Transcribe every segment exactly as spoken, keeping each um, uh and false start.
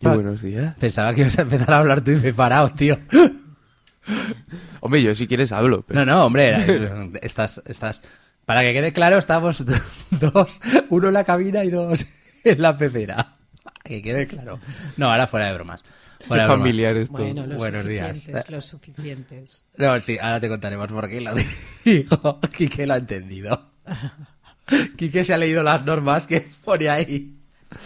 Y buenos días. Pensaba que ibas a empezar a hablar tú y me he parado, tío. Hombre, yo si quieres hablo. Pero... No, no, hombre, estás, estás... Para que quede claro, estamos dos, uno en la cabina y dos en la pecera. Que quede claro. No, ahora fuera de bromas. Fuera Qué de familiar bromas. esto. Bueno, los Buenos suficientes, días. los suficientes. No, sí, ahora te contaremos por qué lo digo. Quique lo ha entendido. Quique se ha leído las normas que pone ahí.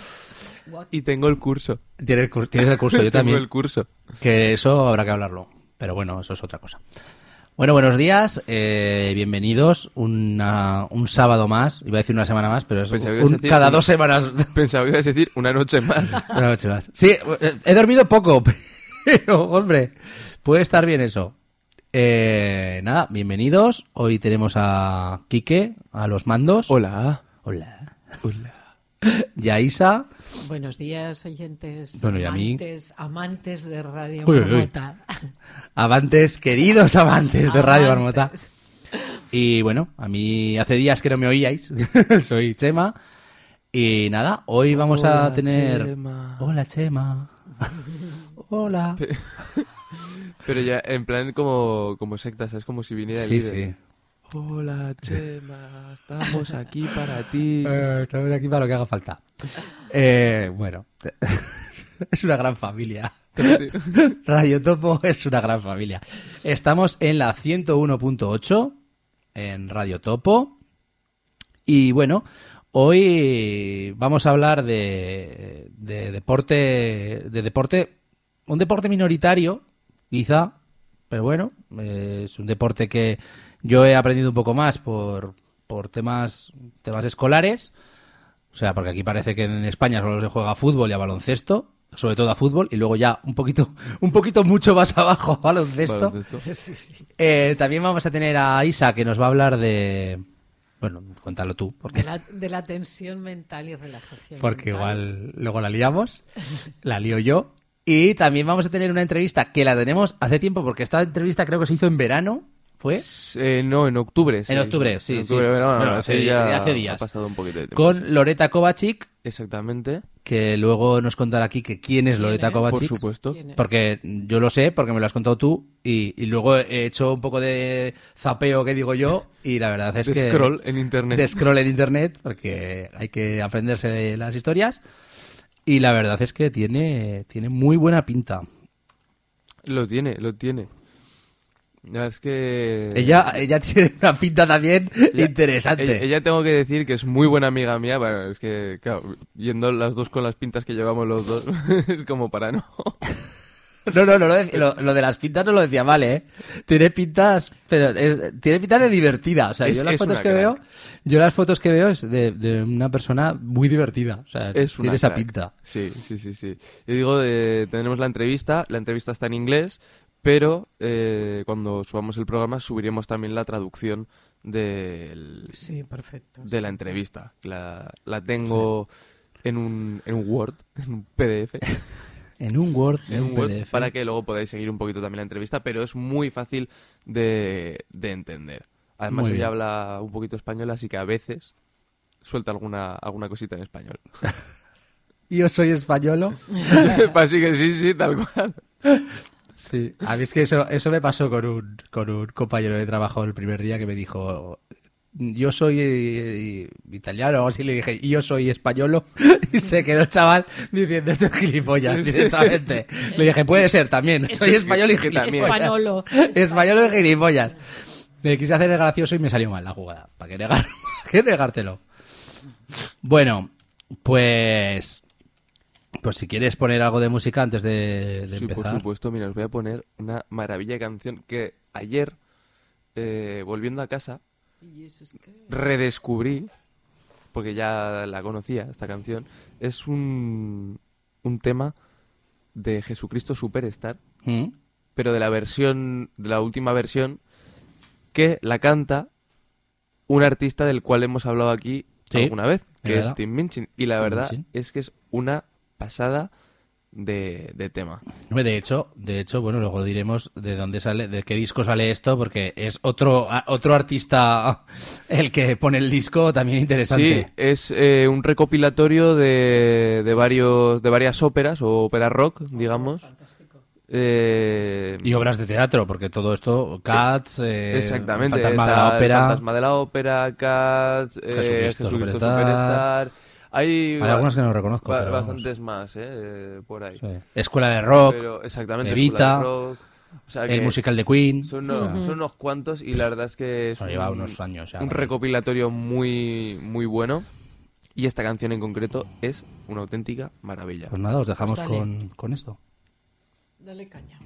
Y tengo el curso. Tienes el, cur- tienes el curso, yo Tengo también. el curso. Que eso habrá que hablarlo. Pero bueno, eso es otra cosa. Bueno, buenos días, eh, bienvenidos. Una, un sábado más, iba a decir una semana más, pero es Pensaba que ibas un- a decir cada un- dos semanas. Pensaba que ibas a decir una noche más. Una noche más. Sí, eh, he dormido poco, pero hombre, puede estar bien eso. Eh, nada, bienvenidos. Hoy tenemos a Quique, a los mandos. Hola. Hola. Hola. Y a Isa. Buenos días, oyentes, Bueno, y a mí. amantes, amantes de Radio Uy, uy, uy. Marmota. Amantes, queridos amantes de Radio Marmota. Amantes. Y bueno, a mí hace días que no me oíais. Soy Chema. Y nada, hoy vamos a Hola, tener... Chema. Hola, Chema. Hola. Pero ya en plan como, como secta, ¿sabes? Como si viniera el Sí, líder. sí. Hola, Chema. Estamos aquí para ti. Eh, estamos aquí para lo que haga falta. Eh, bueno, es una gran familia. Radio Topo es una gran familia. Estamos en la ciento uno punto ocho en Radio Topo. Y bueno, hoy vamos a hablar de, de deporte, de deporte, un deporte minoritario, quizá, pero bueno, eh, es un deporte que yo he aprendido un poco más por, por temas, temas escolares. O sea, porque aquí parece que en España solo se juega a fútbol y a baloncesto, sobre todo a fútbol, y luego ya un poquito, un poquito mucho más abajo a baloncesto. Baloncesto. Sí, sí. Eh, también vamos a tener a Isa, que nos va a hablar de... Bueno, cuéntalo tú, porque, De la, de la tensión mental y relajación. porque mental. igual luego la liamos, la lío yo. Y también vamos a tener una entrevista que la tenemos hace tiempo, porque esta entrevista creo que se hizo en verano, ¿fue? Eh, no, en octubre. En octubre, sí, En sí. octubre, bueno, Bueno, hace, hace- ya hace días. Ha pasado un poquito de tiempo. Con Loreta Kovacic, Exactamente. que luego nos contará aquí que quién es Loreta es? Kovacic. Por supuesto. ¿Quién es? Porque yo lo sé, porque me lo has contado tú, y, y luego he hecho un poco de zapeo, que digo yo, y la verdad es De que... scroll en internet. De scroll en internet, porque hay que aprenderse las historias, y la verdad es que tiene, tiene muy buena pinta. Lo tiene, lo tiene. Ya es que... Ella, ella tiene una pinta también Ella- interesante. Ella, ella tengo que decir que es muy buena amiga mía. Bueno, es que, claro, yendo las dos con las pintas que llevamos los dos, es como para no. No, no, no, lo, de, lo, lo de las pintas no lo decía mal, ¿eh? Tiene pintas, pero es- tiene pinta de divertida. O sea, Es- yo las es fotos una que crack. veo, yo las fotos que veo es de, de una persona muy divertida. O sea, Es una tiene esa crack. pinta. Sí, sí, sí, sí. Yo digo, eh, tenemos la entrevista. La entrevista está en inglés, pero eh, cuando subamos el programa subiremos también la traducción del, Sí, perfecto. de la entrevista. La, la tengo en, un, en un Word, en un P D F. En un Word, en, en un un Word P D F. para que luego podáis seguir un poquito también la entrevista, pero es muy fácil de, de entender. Además, Muy ella bien. habla un poquito español, así que a veces suelta alguna, alguna cosita en español. Yo soy españolo. Así que sí, sí, tal cual. Sí, a mí es que eso, eso me pasó con un, con un compañero de trabajo el primer día que me dijo, yo soy eh, italiano, o así le dije, y yo soy españolo, y se quedó el chaval diciendo esto es gilipollas directamente. Le dije, puede ser también, soy español y que también. gilipollas. Españolo. Español y gilipollas. Me quise hacer el gracioso y me salió mal la jugada. ¿Para qué negar? ¿Para qué negártelo? Bueno, pues... Pues si quieres poner algo de música antes de, de Sí, empezar. por supuesto. Mira, os voy a poner una maravilla de canción que ayer, eh, volviendo a casa, ¿Y eso es qué? redescubrí, porque ya la conocía, esta canción. Es un, un tema de Jesucristo Superstar, ¿Mm? pero de la versión, de la última versión, que la canta un artista del cual hemos hablado aquí Sí, alguna vez, es que es verdad. Tim Minchin. Y la Tim verdad Minchin. es que es una pasada de, de tema. Hombre, De hecho, de hecho, bueno, luego diremos de dónde sale, de qué disco sale esto, porque es otro a- otro artista el que pone el disco, también Sí, interesante. es eh, un recopilatorio de, de varios de varias óperas o ópera rock, digamos. Eh, Y obras de teatro, porque todo esto, Cats, eh, Exactamente. Fantasma de está la el Ópera. Fantasma de la Ópera, Cats, eh, Jesucristo Jesucristo Superstar. Superstar. Hay, Hay algunas que no reconozco, ba- pero vamos. bastantes más, eh, eh, por ahí. Sí. Escuela de Rock, Pero exactamente, Evita, Escuela de Rock. O sea el que musical de Queen. son, unos, son unos cuantos y la verdad es que es Bueno, lleva unos años ya un también. recopilatorio muy, muy bueno. Y esta canción en concreto es una auténtica maravilla. Pues nada, os dejamos Pues dale. con, con esto. Dale caña.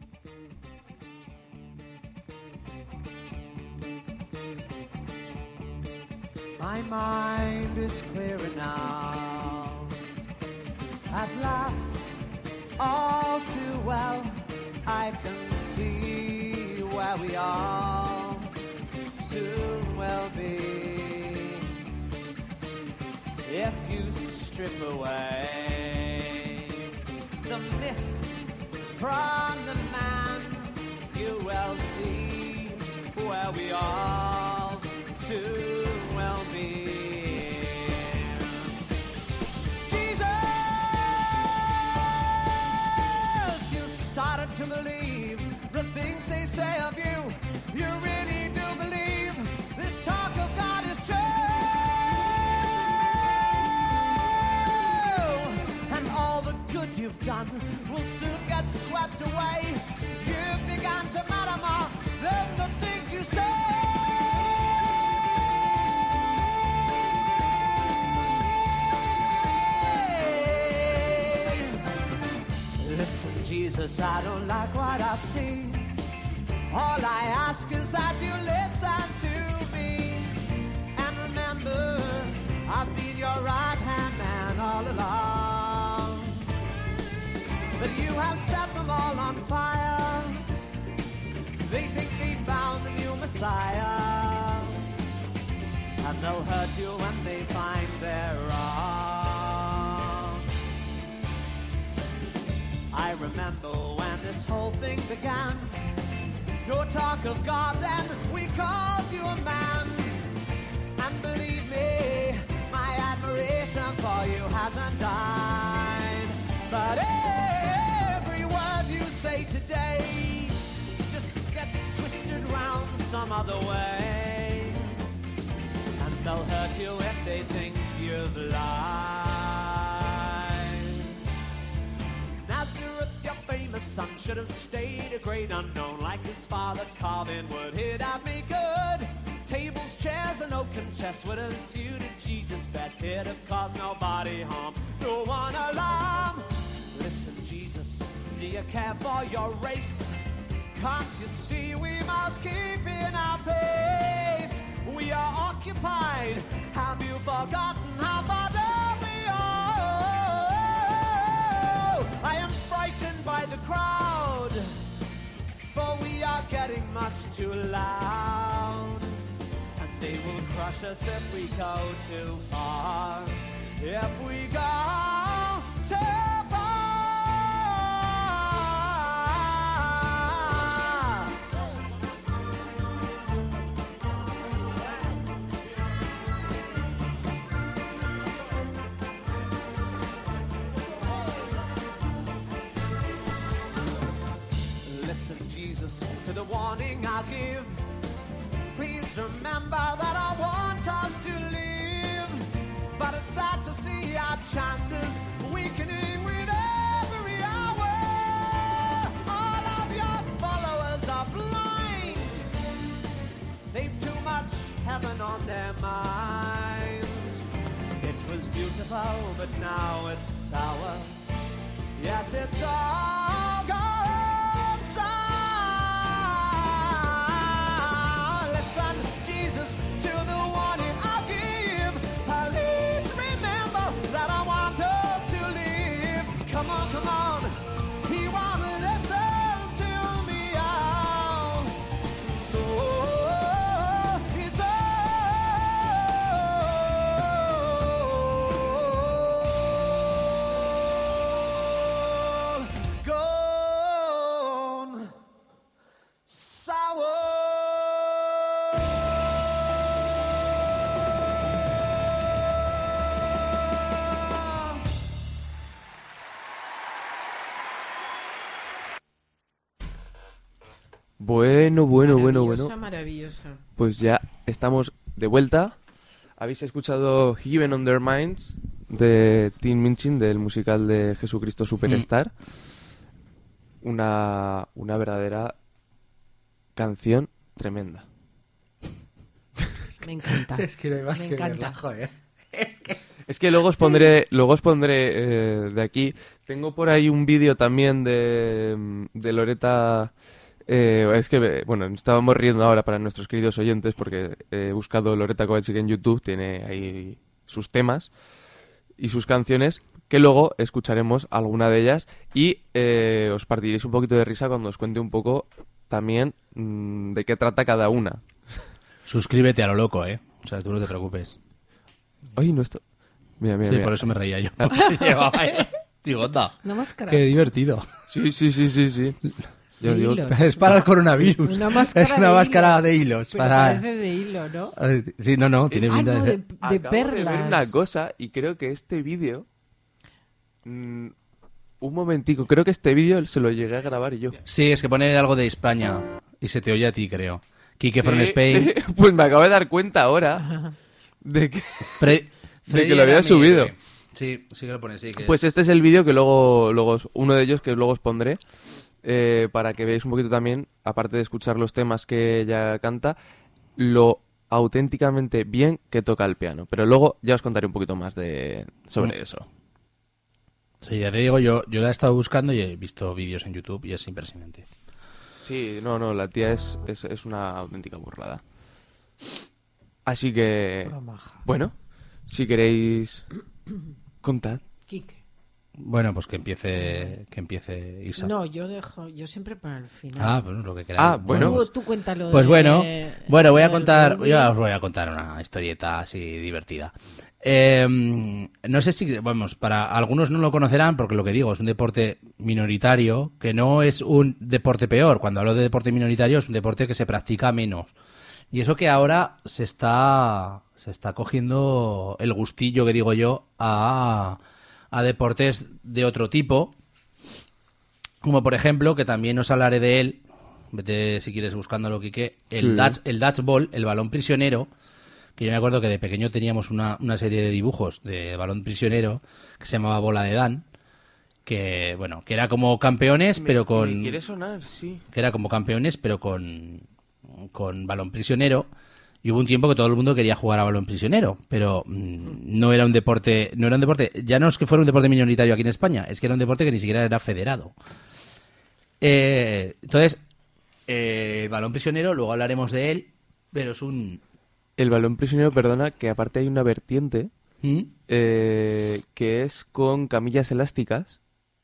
My mind is clearer now. At last, all too well, I can see where we all soon will be. If you strip away the myth from the man, you will see where we all soon will be. Jesus, you started to believe the things they say of you. You really do believe this talk of God is true. And all the good you've done will soon get swept away. You've begun to matter more than the things you say. Listen, Jesus, I don't like what I see. All I ask is that you listen to me. And remember, I've been your right-hand man all along. But you have set them all on fire. They think they found the new Messiah. And they'll hurt you when they find they're wrong. I remember when this whole thing began. Your talk of God, then we called you a man. And believe me, my admiration for you hasn't died. But every word you say today just gets twisted round some other way. And they'll hurt you if they think you've lied. Nazareth, your famous son, should have stayed a great unknown like his father Calvin would. He'd have me good. Tables, chairs, and oaken chests would have suited Jesus best. He'd have caused nobody harm, no one alarm. Listen, Jesus, do you care for your race? Can't you see we must keep in our place? We are occupied. Have you forgotten how far down we are? I am frightened by the crowd, for we are getting much too loud. And they will crush us if we go too far. If we go too far. Listen, Jesus, to the warning I'll give. Please remember that I want us to live. But it's sad to see our chances weakening with every hour. All of your followers are blind. They've too much heaven on their minds. It was beautiful, but now it's sour. Yes, it's all gone sour. Listen, Jesus, to the warning I'll give. Please remember that I want us to live. Come on, come on. He won't listen to me out. So it's all. Bueno, bueno, bueno, Maravillosa, bueno. maravillosa. Pues ya estamos de vuelta. ¿Habéis escuchado Heaven on Their Minds de Tim Minchin, del musical de Jesucristo Superstar? Mm. Una, una verdadera canción tremenda. Me encanta. Es que no hay más Me que encanta. verla, joder. Es que... Es que luego os pondré, luego os pondré eh, de aquí. Tengo por ahí un vídeo también de, de Loretta. Eh, es que, bueno, estábamos riendo ahora para nuestros queridos oyentes porque he buscado Loretta Kovacic en YouTube, tiene ahí sus temas y sus canciones, que luego escucharemos alguna de ellas y eh, os partiréis un poquito de risa cuando os cuente un poco también mmm, de qué trata cada una. Suscríbete a lo loco, ¿eh? O sea, tú no te preocupes. Ay, no esto... Mira, mira, Sí, mira. por eso me reía yo. Llevaba ahí. Digo, anda, Una máscara. qué divertido. Sí, sí, sí, sí, sí. Yo De digo... hilos. Es para el coronavirus. Una máscara es una de máscara hilos. de hilos. Pero Para... parece de hilo, ¿no? Sí, no, no, tiene Ah, pinta no, de de, ser... de Acabo perlas. de ver una cosa y creo que este vídeo... mm, un momentico, creo que este vídeo se lo llegué a grabar yo. Sí, es que pone algo de España y se te oye a ti, creo. Quique from Sí, Spain. sí, pues me acabo de dar cuenta ahora de que... Fre- De que lo había era mi subido. héroe. Sí, sí que lo pone, sí. Que... Pues este es el vídeo que luego, luego os- uno de ellos que luego os pondré eh, para que veáis un poquito también, aparte de escuchar los temas que ella canta, lo auténticamente bien que toca el piano. Pero luego ya os contaré un poquito más de sobre Mm. eso. Sí, ya te digo, yo, yo la he estado buscando y he visto vídeos en YouTube y es impresionante. Sí, no, no, la tía es, es, es una auténtica burrada. Así que, Pura maja. bueno, si queréis, contad. Quique. Bueno, pues que empiece, que empiece Isa. No, yo dejo, yo siempre para el final. Ah, pues lo que queráis. Ah, bueno. Tú, tú cuéntalo. Pues de- bueno, bueno, voy a del contar, Barbie. yo os voy a contar una historieta así divertida. Eh, no sé si, vamos, para algunos no lo conocerán porque lo que digo es un deporte minoritario, que no es un deporte peor. Cuando hablo de deporte minoritario es un deporte que se practica menos. Y eso que ahora se está, se está cogiendo el gustillo, que digo yo, a, a deportes de otro tipo. Como por ejemplo, que también os hablaré de él, vete si quieres buscándolo, Quique, el, Sí. Dutch, el Dutch Ball, el balón prisionero, que yo me acuerdo que de pequeño teníamos una, una serie de dibujos de balón prisionero que se llamaba Bola de Dan, que bueno, que era como campeones, pero con... ¿Me quiere sonar? Sí. que era como campeones, pero con, con balón prisionero. Y hubo un tiempo que todo el mundo quería jugar a balón prisionero, pero mm, no era un deporte, no era un deporte, ya no es que fuera un deporte minoritario aquí en España, es que era un deporte que ni siquiera era federado. Eh, entonces, eh, el balón prisionero, luego hablaremos de él, pero es un... El balón prisionero, perdona, que aparte hay una vertiente ¿Mm? eh, que es con camillas elásticas,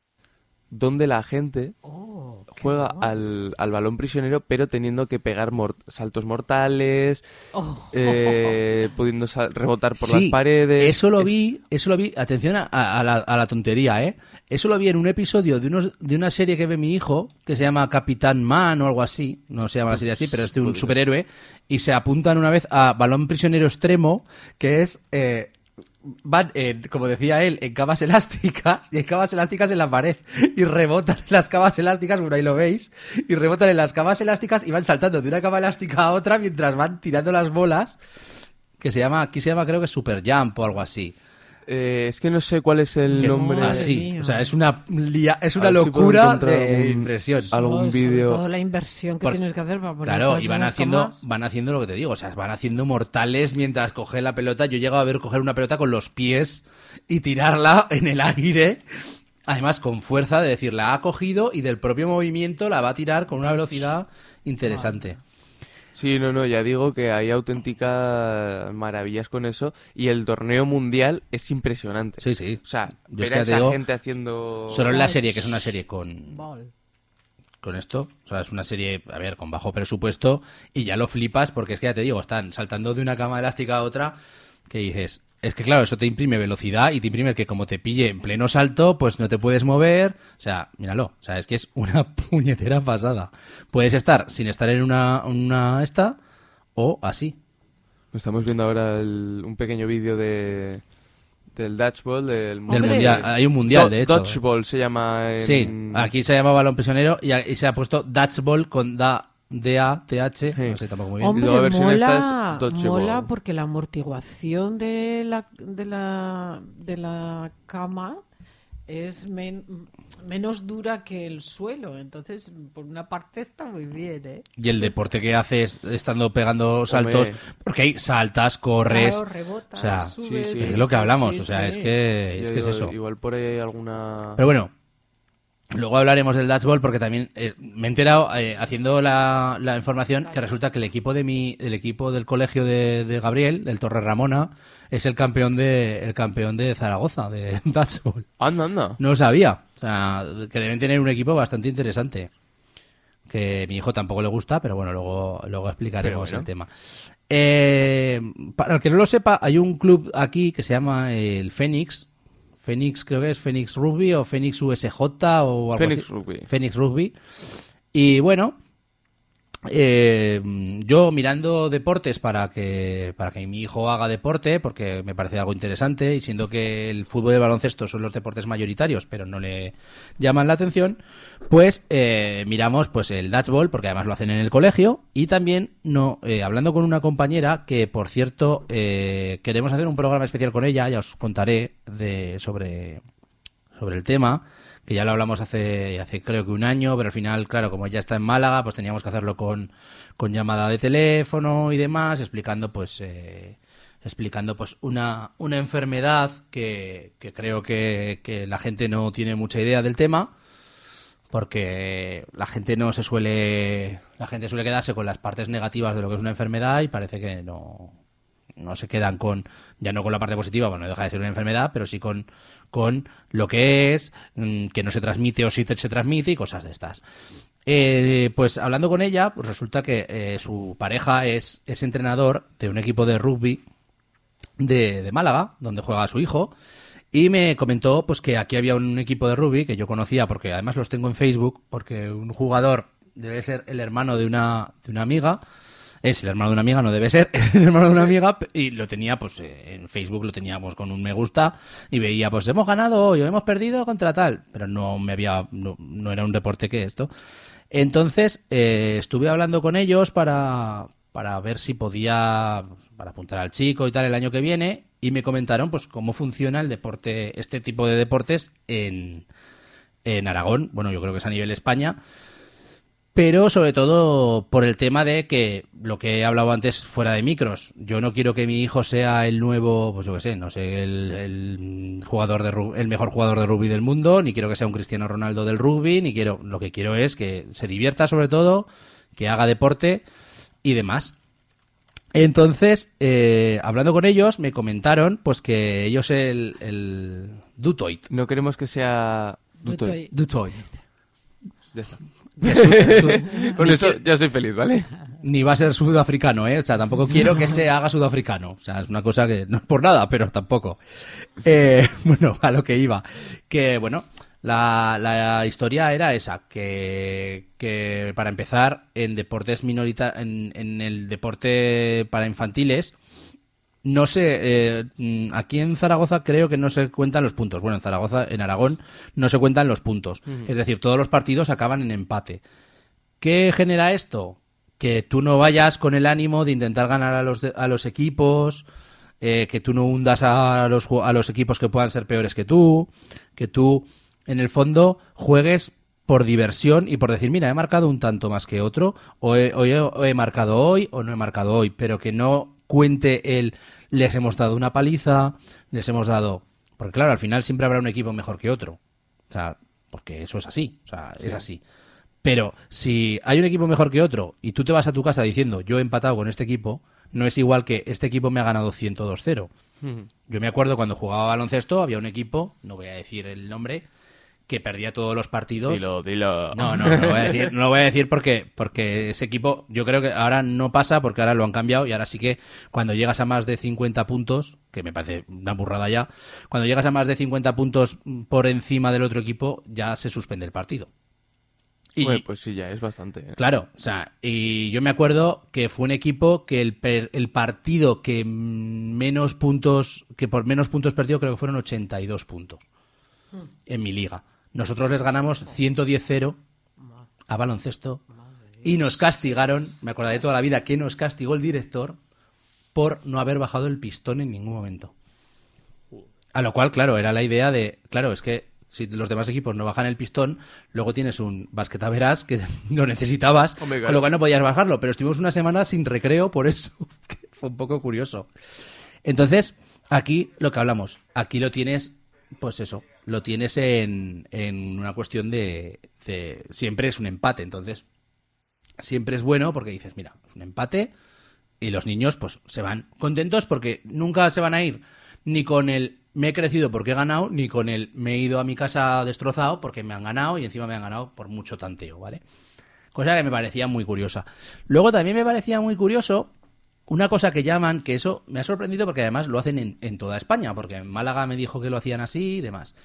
donde la gente Oh, qué juega guay. al, al balón prisionero, pero teniendo que pegar mor- saltos mortales, Oh. eh, pudiendo sal- rebotar por Sí, las paredes. Eso lo Es- vi, eso lo vi, atención a, a la, a la tontería, ¿eh? Eso lo vi en un episodio de, unos, de una serie que ve mi hijo, que se llama Capitán Man o algo así, no se llama la serie así, pero es de un Puede ser. superhéroe, y se apuntan una vez a Balón Prisionero Extremo, que es... Eh, van, en, como decía él, en camas elásticas, y en camas elásticas en la pared, y rebotan en las camas elásticas, bueno, ahí lo veis, y rebotan en las camas elásticas y van saltando de una cama elástica a otra mientras van tirando las bolas, que se llama, aquí se llama creo que Super Jump o algo así. eh, es que no sé cuál es el Que es nombre. Madre así, mía. o sea, es una, lia- es A una ver si puedo locura encontrar de algún- impresión. algún Sobre- sobre vídeo. todo la inversión que Por- tienes que hacer para poner Claro, todas y van esas haciendo, camas. van haciendo lo que te digo, o sea, van haciendo mortales mientras coge la pelota. Yo he llegado a ver coger una pelota con los pies y tirarla en el aire. Además, con fuerza de decir, la ha cogido y del propio movimiento la va a tirar con una velocidad interesante. Sí, no, no, ya digo que hay auténticas maravillas con eso y el torneo mundial es impresionante. Sí, sí. O sea, Yo es ver que a te esa digo, gente haciendo... Solo en la serie, que es una serie con, Ball. con esto. O sea, es una serie, a ver, con bajo presupuesto y ya lo flipas porque es que ya te digo, están saltando de una cama elástica a otra que dices, es que claro, eso te imprime velocidad y te imprime que como te pille en pleno salto, pues no te puedes mover. O sea, míralo, o sea, es que es una puñetera pasada. Puedes estar sin estar en una, una esta o así. Estamos viendo ahora el- un pequeño vídeo de del Dodgeball, del Del Hombre. mundial, hay un mundial, Do- de hecho. Dodgeball se llama en... Sí, aquí se llama balón prisionero y, y se ha puesto Dutch Ball con da D A T H, Sí. no sé tampoco muy bien. Hombre, luego la versión mola, esta es dodgeball. mola porque la amortiguación de la, de la, de la cama es men- menos dura que el suelo. Entonces, por una parte está muy bien, ¿eh? Y el deporte que haces estando pegando saltos, Hombre. porque hay saltas, corres, Claro, rebotas, o sea, subes, sí, sí. es lo que sí, hablamos, sí, o sea, sí. es que, Yo es que es digo, eso. Igual por ahí hay alguna... Pero bueno, luego hablaremos del dodgeball porque también eh, me he enterado eh, haciendo la, la información que resulta que el equipo de mi, el equipo del colegio de, de Gabriel, del Torre Ramona, es el campeón de, el campeón de Zaragoza de dodgeball. Anda, anda. No lo sabía, o sea, que deben tener un equipo bastante interesante. Que a mi hijo tampoco le gusta, pero bueno, luego, luego explicaremos Pero bueno. el tema. Eh, para el que no lo sepa, hay un club aquí que se llama el Fénix. Fénix, creo que es Fénix Rugby o Fénix U S J o algo Fénix así. Rugby. Fénix Rugby. Y bueno, eh, yo mirando deportes para que para que mi hijo haga deporte, porque me parece algo interesante, y siendo que el fútbol y el baloncesto son los deportes mayoritarios, pero no le llaman la atención, pues eh, miramos pues el dodgeball, porque además lo hacen en el colegio, y también no eh, hablando con una compañera que, por cierto, eh, queremos hacer un programa especial con ella, ya os contaré de sobre sobre el tema, que ya lo hablamos hace, hace creo que un año, pero al final, claro, como ella está en Málaga, pues teníamos que hacerlo con, con llamada de teléfono y demás, explicando pues eh, explicando pues una, una enfermedad que, que creo que, que la gente no tiene mucha idea del tema, porque la gente no se suele la gente suele quedarse con las partes negativas de lo que es una enfermedad y parece que no no se quedan con, ya no con la parte positiva, bueno, no deja de ser una enfermedad, pero sí con, con lo que es, mmm, que no se transmite o sí se transmite y cosas de estas. Eh, pues hablando con ella, pues resulta que eh, su pareja es, es entrenador de un equipo de rugby de, de Málaga, donde juega su hijo, y me comentó pues que aquí había un equipo de rugby que yo conocía, porque además los tengo en Facebook, porque un jugador debe ser el hermano de una, de una amiga. Es el hermano de una amiga, no debe ser, es el hermano de una amiga, y lo tenía, pues, eh, en Facebook lo teníamos con un me gusta, y veía, pues, hemos ganado hoy, o hemos perdido contra tal, pero no me había, no, no era un deporte que esto. Entonces, eh, estuve hablando con ellos para, para ver si podía, pues, para apuntar al chico y tal el año que viene, y me comentaron, pues, cómo funciona el deporte, este tipo de deportes en, en Aragón, bueno, yo creo que es a nivel España, pero sobre todo por el tema de que lo que he hablado antes fuera de micros, yo no quiero que mi hijo sea el nuevo, pues yo qué sé, no sé, el, el jugador de rugby, el mejor jugador de rugby del mundo, ni quiero que sea un Cristiano Ronaldo del rugby, ni quiero, lo que quiero es que se divierta sobre todo, que haga deporte y demás. Entonces, eh, hablando con ellos, me comentaron pues que ellos el, el Dutoid. No queremos que sea... Dutoid. Dutoid. Ya está. Que su- su- Con eso ya soy feliz, ¿vale? Ni va a ser sudafricano, ¿eh? O sea, tampoco quiero que se haga sudafricano. O sea, es una cosa que no es por nada, pero tampoco. Eh, bueno, a lo que iba. Que, bueno, la, la historia era esa, que, que para empezar, en deportes minoritarios, en, en el deporte para infantiles, no sé, eh, aquí en Zaragoza creo que no se cuentan los puntos. Bueno, en Zaragoza, en Aragón, no se cuentan los puntos. Uh-huh. Es decir, todos los partidos acaban en empate. ¿Qué genera esto? Que tú no vayas con el ánimo de intentar ganar a los, de, a los equipos, eh, que tú no hundas a los, a los equipos que puedan ser peores que tú, que tú, en el fondo, juegues por diversión y por decir, mira, he marcado un tanto más que otro, o he, o he, o he marcado hoy o no he marcado hoy, pero que no cuente el les hemos dado una paliza, les hemos dado... Porque claro, al final siempre habrá un equipo mejor que otro. O sea, porque eso es así, o sea, sí. es así. Pero si hay un equipo mejor que otro y tú te vas a tu casa diciendo yo he empatado con este equipo, no es igual que este equipo me ha ganado ciento dos cero. Uh-huh. Yo me acuerdo cuando jugaba baloncesto, había un equipo, no voy a decir el nombre, que perdía todos los partidos. Dilo, dilo. No, no, no lo voy a decir, no lo voy a decir porque, porque ese equipo, yo creo que ahora no pasa porque ahora lo han cambiado y ahora sí que cuando llegas a más de cincuenta puntos, que me parece una burrada ya, cuando llegas a más de cincuenta puntos por encima del otro equipo, ya se suspende el partido. Y, bueno, pues sí, ya es bastante. ¿eh? Claro, o sea, y yo me acuerdo que fue un equipo que el, per, el partido que menos puntos, que por menos puntos perdió, creo que fueron ochenta y dos puntos en mi liga. Nosotros les ganamos ciento diez cero a baloncesto Y nos castigaron, me acordaré toda la vida que nos castigó el director por no haber bajado el pistón en ningún momento. A lo cual, claro, era la idea de, claro, es que si los demás equipos no bajan el pistón, luego tienes un basquetaveras que lo necesitabas, Hombre, claro. con lo cual no podías bajarlo. Pero estuvimos una semana sin recreo por eso, que fue un poco curioso. Entonces, aquí lo que hablamos, aquí lo tienes, pues eso, lo tienes en, en una cuestión de, de... Siempre es un empate, entonces siempre es bueno porque dices, mira, es un empate y los niños pues se van contentos porque nunca se van a ir ni con el me he crecido porque he ganado, ni con el me he ido a mi casa destrozado porque me han ganado y encima me han ganado por mucho tanteo, ¿vale? Cosa que me parecía muy curiosa. Luego también me parecía muy curioso una cosa que llaman, que eso me ha sorprendido porque además lo hacen en, en toda España, porque en Málaga me dijo que lo hacían así y demás,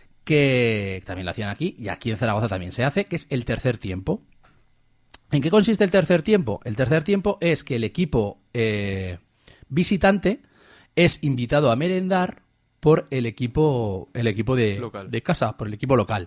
que también lo hacían aquí y aquí en Zaragoza también se hace, que es el tercer tiempo. ¿En qué consiste el tercer tiempo? El tercer tiempo es que el equipo eh, visitante es invitado a merendar por el equipo el equipo de, de casa, por el equipo local.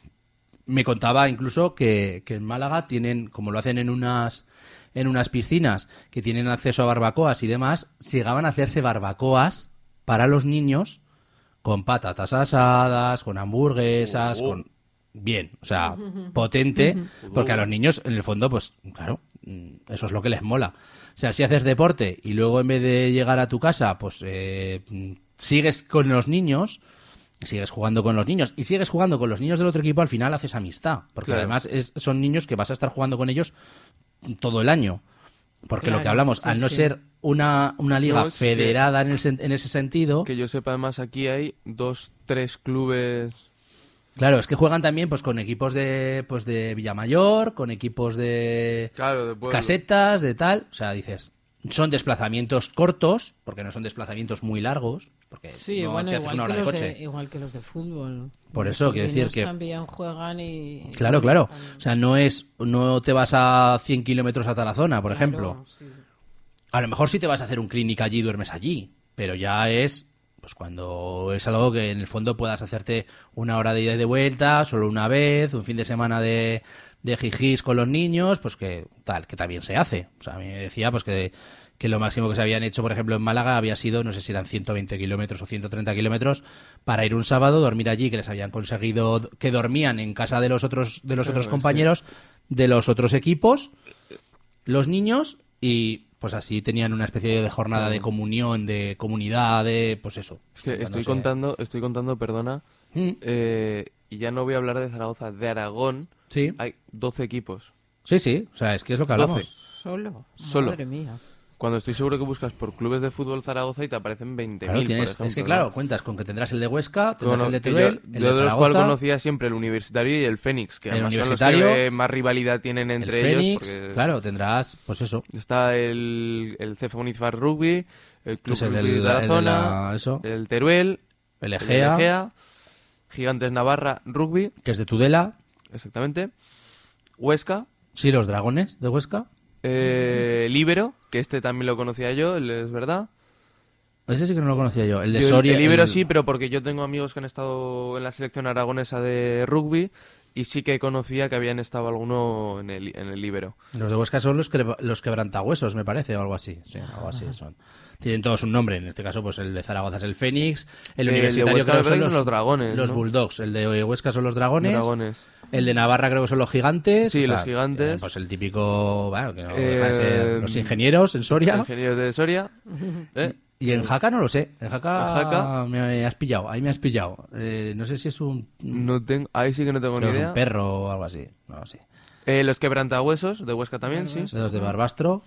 Me contaba incluso que, que en Málaga tienen, como lo hacen en unas en unas piscinas que tienen acceso a barbacoas y demás, llegaban a hacerse barbacoas para los niños con patatas asadas, con hamburguesas, uh, uh. con... Bien, o sea, potente, porque a los niños, en el fondo, pues, claro, eso es lo que les mola. O sea, si haces deporte y luego en vez de llegar a tu casa, pues eh, sigues con los niños, sigues jugando con los niños y sigues jugando con los niños del otro equipo, al final haces amistad. Porque claro, además es, son niños que vas a estar jugando con ellos todo el año. Porque claro, lo que hablamos, sí, al no sí. ser una, una liga no, federada que, en, el, en ese sentido... Que yo sepa, además, aquí hay dos, tres clubes... Claro, es que juegan también pues con equipos de pues de Villamayor, con equipos de, claro, de casetas, de tal. O sea, dices, son desplazamientos cortos, porque no son desplazamientos muy largos. Porque sí, no bueno, te haces igual, una hora que de los coche. de, igual que los de fútbol. Por los eso, quiero decir que... también juegan y... Claro, claro. O sea, no es no te vas a cien kilómetros a Tarazona, por claro, ejemplo. Sí. A lo mejor sí te vas a hacer un clínica allí y duermes allí, pero ya es... Pues cuando es algo que en el fondo puedas hacerte una hora de ida y de vuelta, solo una vez, un fin de semana de, de jijís con los niños, pues que tal, que también se hace. O sea, a mí me decía pues que, que lo máximo que se habían hecho, por ejemplo, en Málaga había sido, no sé si eran ciento veinte kilómetros o ciento treinta kilómetros, para ir un sábado, dormir allí, que les habían conseguido, que dormían en casa de los otros, de los otros compañeros, de los otros equipos, los niños, y... pues así tenían una especie de jornada de comunión, de comunidad, de pues eso. Es que estoy contando, estoy contando, perdona, ¿Mm? eh, y ya no voy a hablar de Zaragoza, de Aragón, sí. Hay doce equipos. Sí, sí, o sea, es que es lo que hablamos. doce. Solo, Solo. Madre mía. Cuando estoy seguro que buscas por clubes de fútbol Zaragoza y te aparecen veinte mil, claro, tienes, por ejemplo. es que claro, cuentas con que tendrás el de Huesca, tendrás bueno, el de Teruel, yo, el yo de, de los Zaragoza, cuales conocía siempre el Universitario y el Fénix, que el además Universitario, son los que más rivalidad tienen entre el ellos. Fénix, porque claro, tendrás, pues eso. Está el, el C F Municipal Rugby, el Club el Rugby del, de la el zona, de la, eso. el Teruel, el Egea, el Egea, Gigantes Navarra Rugby, que es de Tudela, exactamente, Huesca, sí, los Dragones de Huesca, eh, Líbero, que este también lo conocía yo, es verdad. Ese sí que no lo conocía yo. El de yo, Soria. El Líbero el... sí, pero porque yo tengo amigos que han estado en la selección aragonesa de rugby y sí que conocía que habían estado alguno en el, en el Líbero. Los de Huesca son los, que, los quebrantahuesos, me parece, o algo así. Sí, algo así son. Tienen todos un nombre. En este caso, pues el de Zaragoza es el Fénix. El eh, Universitario el de creo que son los, los Dragones. Los ¿no? Bulldogs. El de Huesca son los Dragones. Dragones. El de Navarra creo que son los Gigantes. Sí, o sea, los Gigantes. Eh, pues el típico... Bueno, que no eh, deja de ser los ingenieros en Soria. Los ingenieros de Soria. ¿Eh? Y en Jaca no lo sé. En Jaca, ¿En Jaca? me has pillado. Ahí me has pillado. Eh, no sé si es un... No tengo, ahí sí que no tengo creo ni que idea. Es un perro o algo así. No lo sé. Eh, los quebrantahuesos de Huesca también, sí. Los de Barbastro.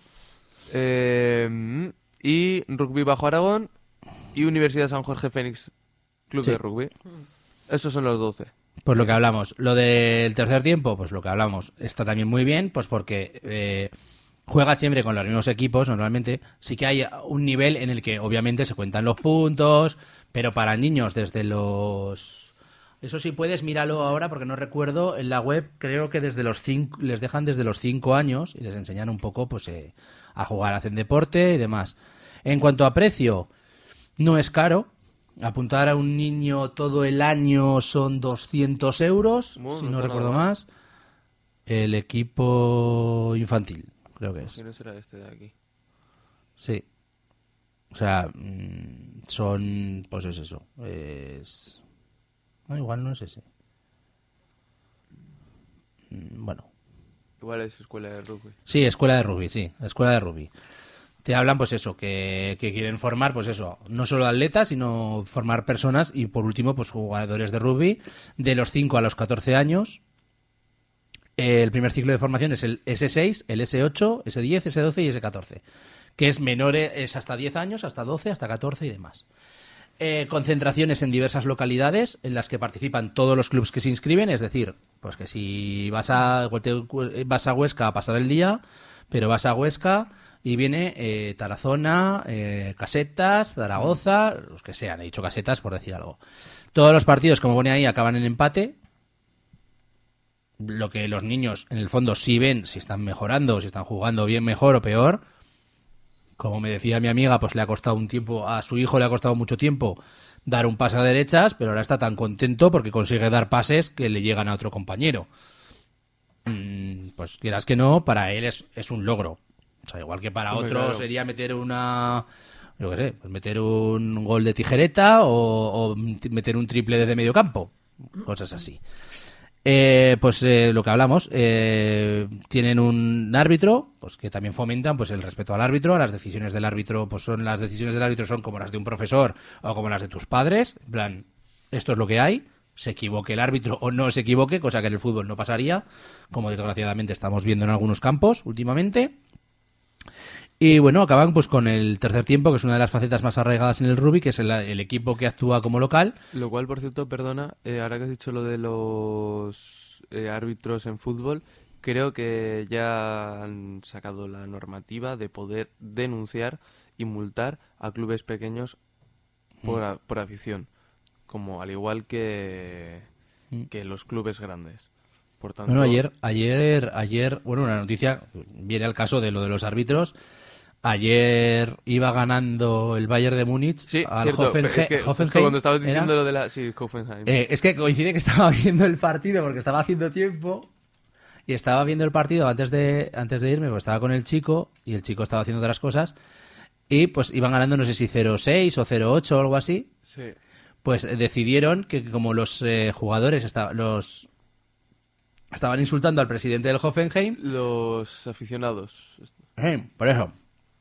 Eh, y Rugby Bajo Aragón y Universidad San Jorge Fénix Club sí. de Rugby. Esos son los doce. Pues lo que hablamos. Lo del tercer tiempo, pues lo que hablamos está también muy bien, pues porque eh, juega siempre con los mismos equipos, normalmente. Sí que hay un nivel en el que obviamente se cuentan los puntos, pero para niños desde los... Eso sí puedes, míralo ahora porque no recuerdo. En la web creo que desde los cinco, les dejan desde los cinco años y les enseñan un poco pues eh, a jugar, hacen deporte y demás. En cuanto a precio, no es caro. Apuntar a un niño todo el año son doscientos euros, bueno, si no, no recuerdo más. El equipo infantil, creo que es. Si no será este de aquí. Sí. O sea, mmm, son... Pues es eso. Es... No, igual no es ese. Mm, Bueno. Igual es escuela de rugby. Sí, escuela de rugby, sí. Escuela de rugby. Te hablan, pues eso, que, que quieren formar, pues eso, no solo atletas, sino formar personas y, por último, pues jugadores de rugby de los cinco a los catorce años. El primer ciclo de formación es el ese seis, el ese ocho, ese diez, ese doce y ese catorce. Que es menor, es hasta diez años, hasta doce, hasta catorce y demás. Eh, concentraciones en diversas localidades en las que participan todos los clubes que se inscriben, es decir, pues que si vas a vas a Huesca a pasar el día, pero vas a Huesca y viene eh, Tarazona, eh, Casetas, Zaragoza, los que sean, he dicho Casetas por decir algo. Todos los partidos, como pone ahí, acaban en empate. Lo que los niños, en el fondo, sí ven si están mejorando, si están jugando bien, mejor o peor. Como me decía mi amiga, pues le ha costado un tiempo, a su hijo le ha costado mucho tiempo dar un pase a derechas, pero ahora está tan contento porque consigue dar pases que le llegan a otro compañero. Mm, pues quieras que no, para él es, es un logro. O sea, igual que para Hombre, otro claro. sería meter una... Yo qué sé, pues meter un gol de tijereta o, o meter un triple desde medio campo. Cosas así. Eh, pues eh, lo que hablamos, eh, tienen un árbitro, pues que también fomentan pues el respeto al árbitro, las decisiones del árbitro, pues son las decisiones del árbitro son como las de un profesor o como las de tus padres, en plan, esto es lo que hay, se equivoque el árbitro o no se equivoque, cosa que en el fútbol no pasaría, como desgraciadamente estamos viendo en algunos campos últimamente. Y bueno, acaban pues con el tercer tiempo, que es una de las facetas más arraigadas en el rugby, que es el, el equipo que actúa como local. Lo cual, por cierto, perdona, eh, ahora que has dicho lo de los eh, árbitros en fútbol, creo que ya han sacado la normativa de poder denunciar y multar a clubes pequeños por, a- por afición, como al igual que, que los clubes grandes. Por tanto, Bueno, ayer, ayer, ayer, bueno, una noticia, viene al caso de lo de los árbitros. Ayer iba ganando el Bayern de Múnich sí, al cierto, Hoffenheim. es que justo Hoffenheim, cuando estabas ¿era? diciendo lo de la... Sí, Hoffenheim. Eh, es que coincide que estaba viendo el partido porque estaba haciendo tiempo y estaba viendo el partido antes de antes de irme, pues estaba con el chico y el chico estaba haciendo otras cosas y pues iban ganando no sé si cero seis o cero ocho o algo así. Sí. Pues eh, decidieron que como los eh, jugadores esta- los estaban insultando al presidente del Hoffenheim, Los aficionados. eh, por eso,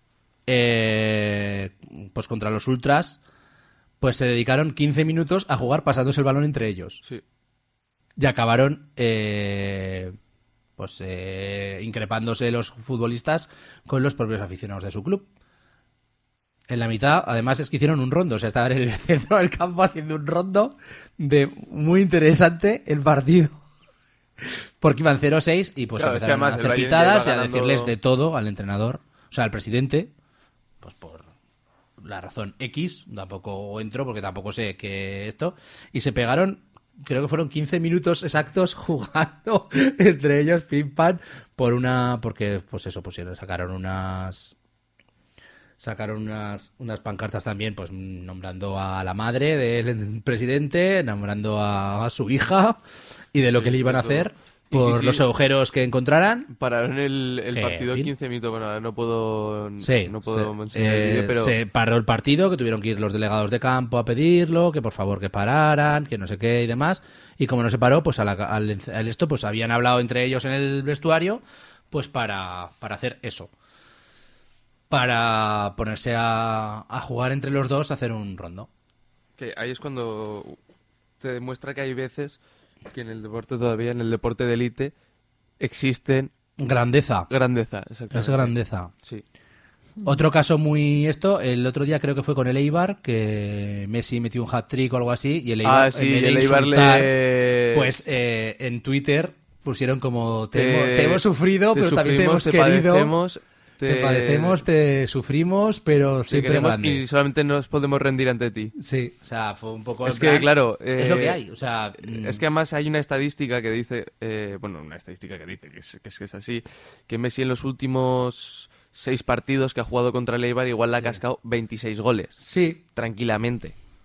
eh, pues contra los ultras, pues se dedicaron quince minutos a jugar pasándose el balón entre ellos. Sí. Y acabaron eh, pues eh, increpándose los futbolistas con los propios aficionados de su club. En la mitad, además, es que hicieron un rondo. O sea, estaban en el centro del campo haciendo un rondo de muy interesante el partido. Porque iban cero seis y pues Claro, es que empezaron además a el hacer Bayern ya pitadas y iba a ganando- decirles de todo al entrenador. O sea, al presidente, pues por la razón X, tampoco entro porque tampoco sé qué esto. Y se pegaron, creo que fueron quince minutos exactos jugando entre ellos, pim pam, por una, porque pues eso, pusieron, sacaron unas, sacaron unas, unas pancartas también, pues nombrando a la madre del presidente, nombrando a, a su hija y de lo Sí, que le iban a de todo. hacer Y por sí, sí. los agujeros que encontraran. Pararon el, el Que, partido en fin. quince minutos. Bueno, ahora no puedo, Sí, no puedo se, enseñar el eh, vídeo, pero... se paró el partido, que tuvieron que ir los delegados de campo a pedirlo, que por favor que pararan, que no sé qué y demás. Y como no se paró, pues a la- al, al esto pues habían hablado entre ellos en el vestuario, pues para, para hacer eso. Para ponerse a, a jugar entre los dos, a hacer un rondo. Que ahí es cuando te demuestra que hay veces que en el deporte todavía, en el deporte de élite, existen Grandeza. grandeza. Exactamente. Es grandeza. Sí. Otro caso muy esto, el otro día creo que fue con el Eibar, que Messi metió un hat-trick o algo así, y el Eibar, Ah, sí, en vez de el Eibar insultar, le... pues eh, en Twitter pusieron como te, Te- hemos, te hemos sufrido, te pero también te hemos sufrimos, te querido, padecemos, te... padecemos, te sufrimos, pero te siempre queremos grande. y solamente nos podemos rendir ante ti. Sí, o sea, fue un poco... Es en que, plan, claro, es lo eh, que hay, o sea... mm, Es que además hay una estadística que dice, eh, bueno, una estadística que dice que es, que es, que es así, que Messi en los últimos seis partidos que ha jugado contra el Eibar igual le ha cascado veintiséis goles, sí, tranquilamente.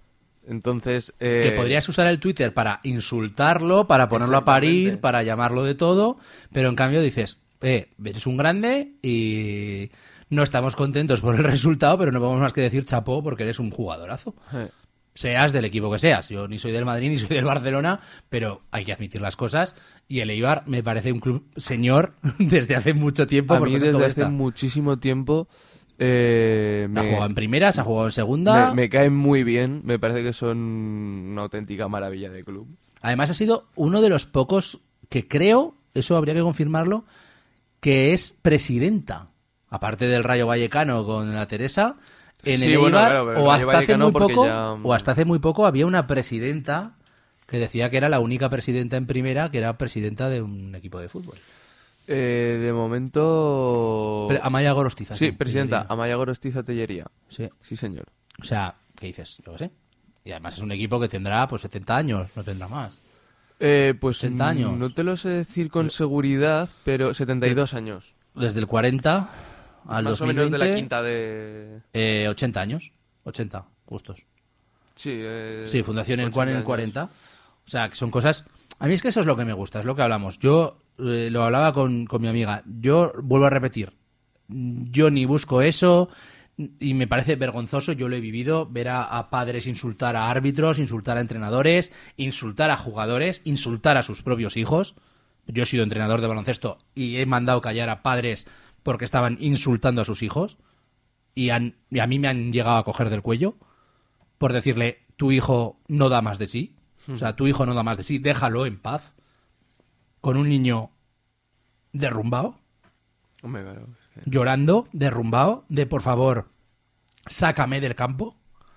Entonces... Eh... Que podrías usar el Twitter para insultarlo, para ponerlo a parir, para llamarlo de todo, pero en cambio dices, eh, eres un grande y no estamos contentos por el resultado, pero no podemos más que decir chapó porque eres un jugadorazo. Eh. Seas del equipo que seas. Yo ni soy del Madrid ni soy del Barcelona, pero hay que admitir las cosas. Y el Eibar me parece un club señor desde hace mucho tiempo. A mí desde hace muchísimo tiempo... Eh, me, ha jugado en primera, se ha jugado en segunda. Me, me caen muy bien, me parece que son una auténtica maravilla de club. Además ha sido uno de los pocos que creo, eso habría que confirmarlo, que es presidenta, aparte del Rayo Vallecano con la Teresa, en sí, el bueno, Eibar, claro, o, hasta hace muy poco, ya... o hasta hace muy poco había una presidenta que decía que era la única presidenta en primera que era presidenta de un equipo de fútbol. Eh, de momento... Pero Amaya Gorostiza. Sí, sí, presidenta. Tellería. Amaya Gorostiza Tellería. Sí. Sí, señor. O sea, ¿qué dices? Yo qué sé. Y además es un equipo que tendrá pues setenta años, no tendrá más. Eh, pues setenta años. No te lo sé decir con seguridad, pero setenta y dos años. Desde el cuarenta al Más dos mil veinte. o menos de la quinta de... Eh, ochenta años. ochenta, justos. Sí, eh, Sí, fundación en el, ochenta en el años. cuarenta. O sea, que son cosas... A mí es que eso es lo que me gusta, es lo que hablamos. Yo eh, lo hablaba con, con mi amiga. Yo vuelvo a repetir. Yo ni busco eso y me parece vergonzoso. Yo lo he vivido. Ver a, a padres insultar a árbitros, insultar a entrenadores, insultar a jugadores, insultar a sus propios hijos. Yo he sido entrenador de baloncesto y he mandado callar a padres porque estaban insultando a sus hijos y, han, y a mí me han llegado a coger del cuello por decirle, tu hijo no da más de sí. O sea, tu hijo no da más de sí, déjalo en paz. Con un niño derrumbado, Hombre, claro, es que- llorando, derrumbado, de por favor, sácame del campo.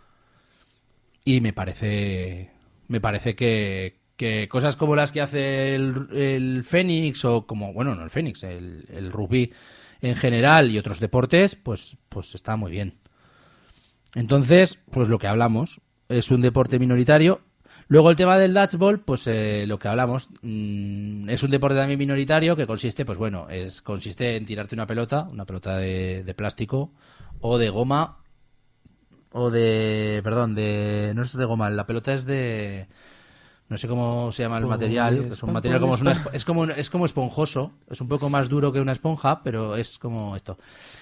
Y me parece, me parece que, que cosas como las que hace el, el Fénix, o como, bueno, no el Fénix, el, el rugby en general y otros deportes, pues, pues está muy bien. Entonces, pues lo que hablamos, es un deporte minoritario. Luego el tema del dodgeball, pues eh, lo que hablamos, mmm, es un deporte también minoritario que consiste, pues bueno, es consiste en tirarte una pelota, una pelota de, de plástico o de goma o de, perdón, de no es de goma, la pelota es de, no sé cómo se llama el Pues, material, es un pan- material como es, una, pan- esp- es como es como esponjoso, es un poco más duro que una esponja, pero es como esto.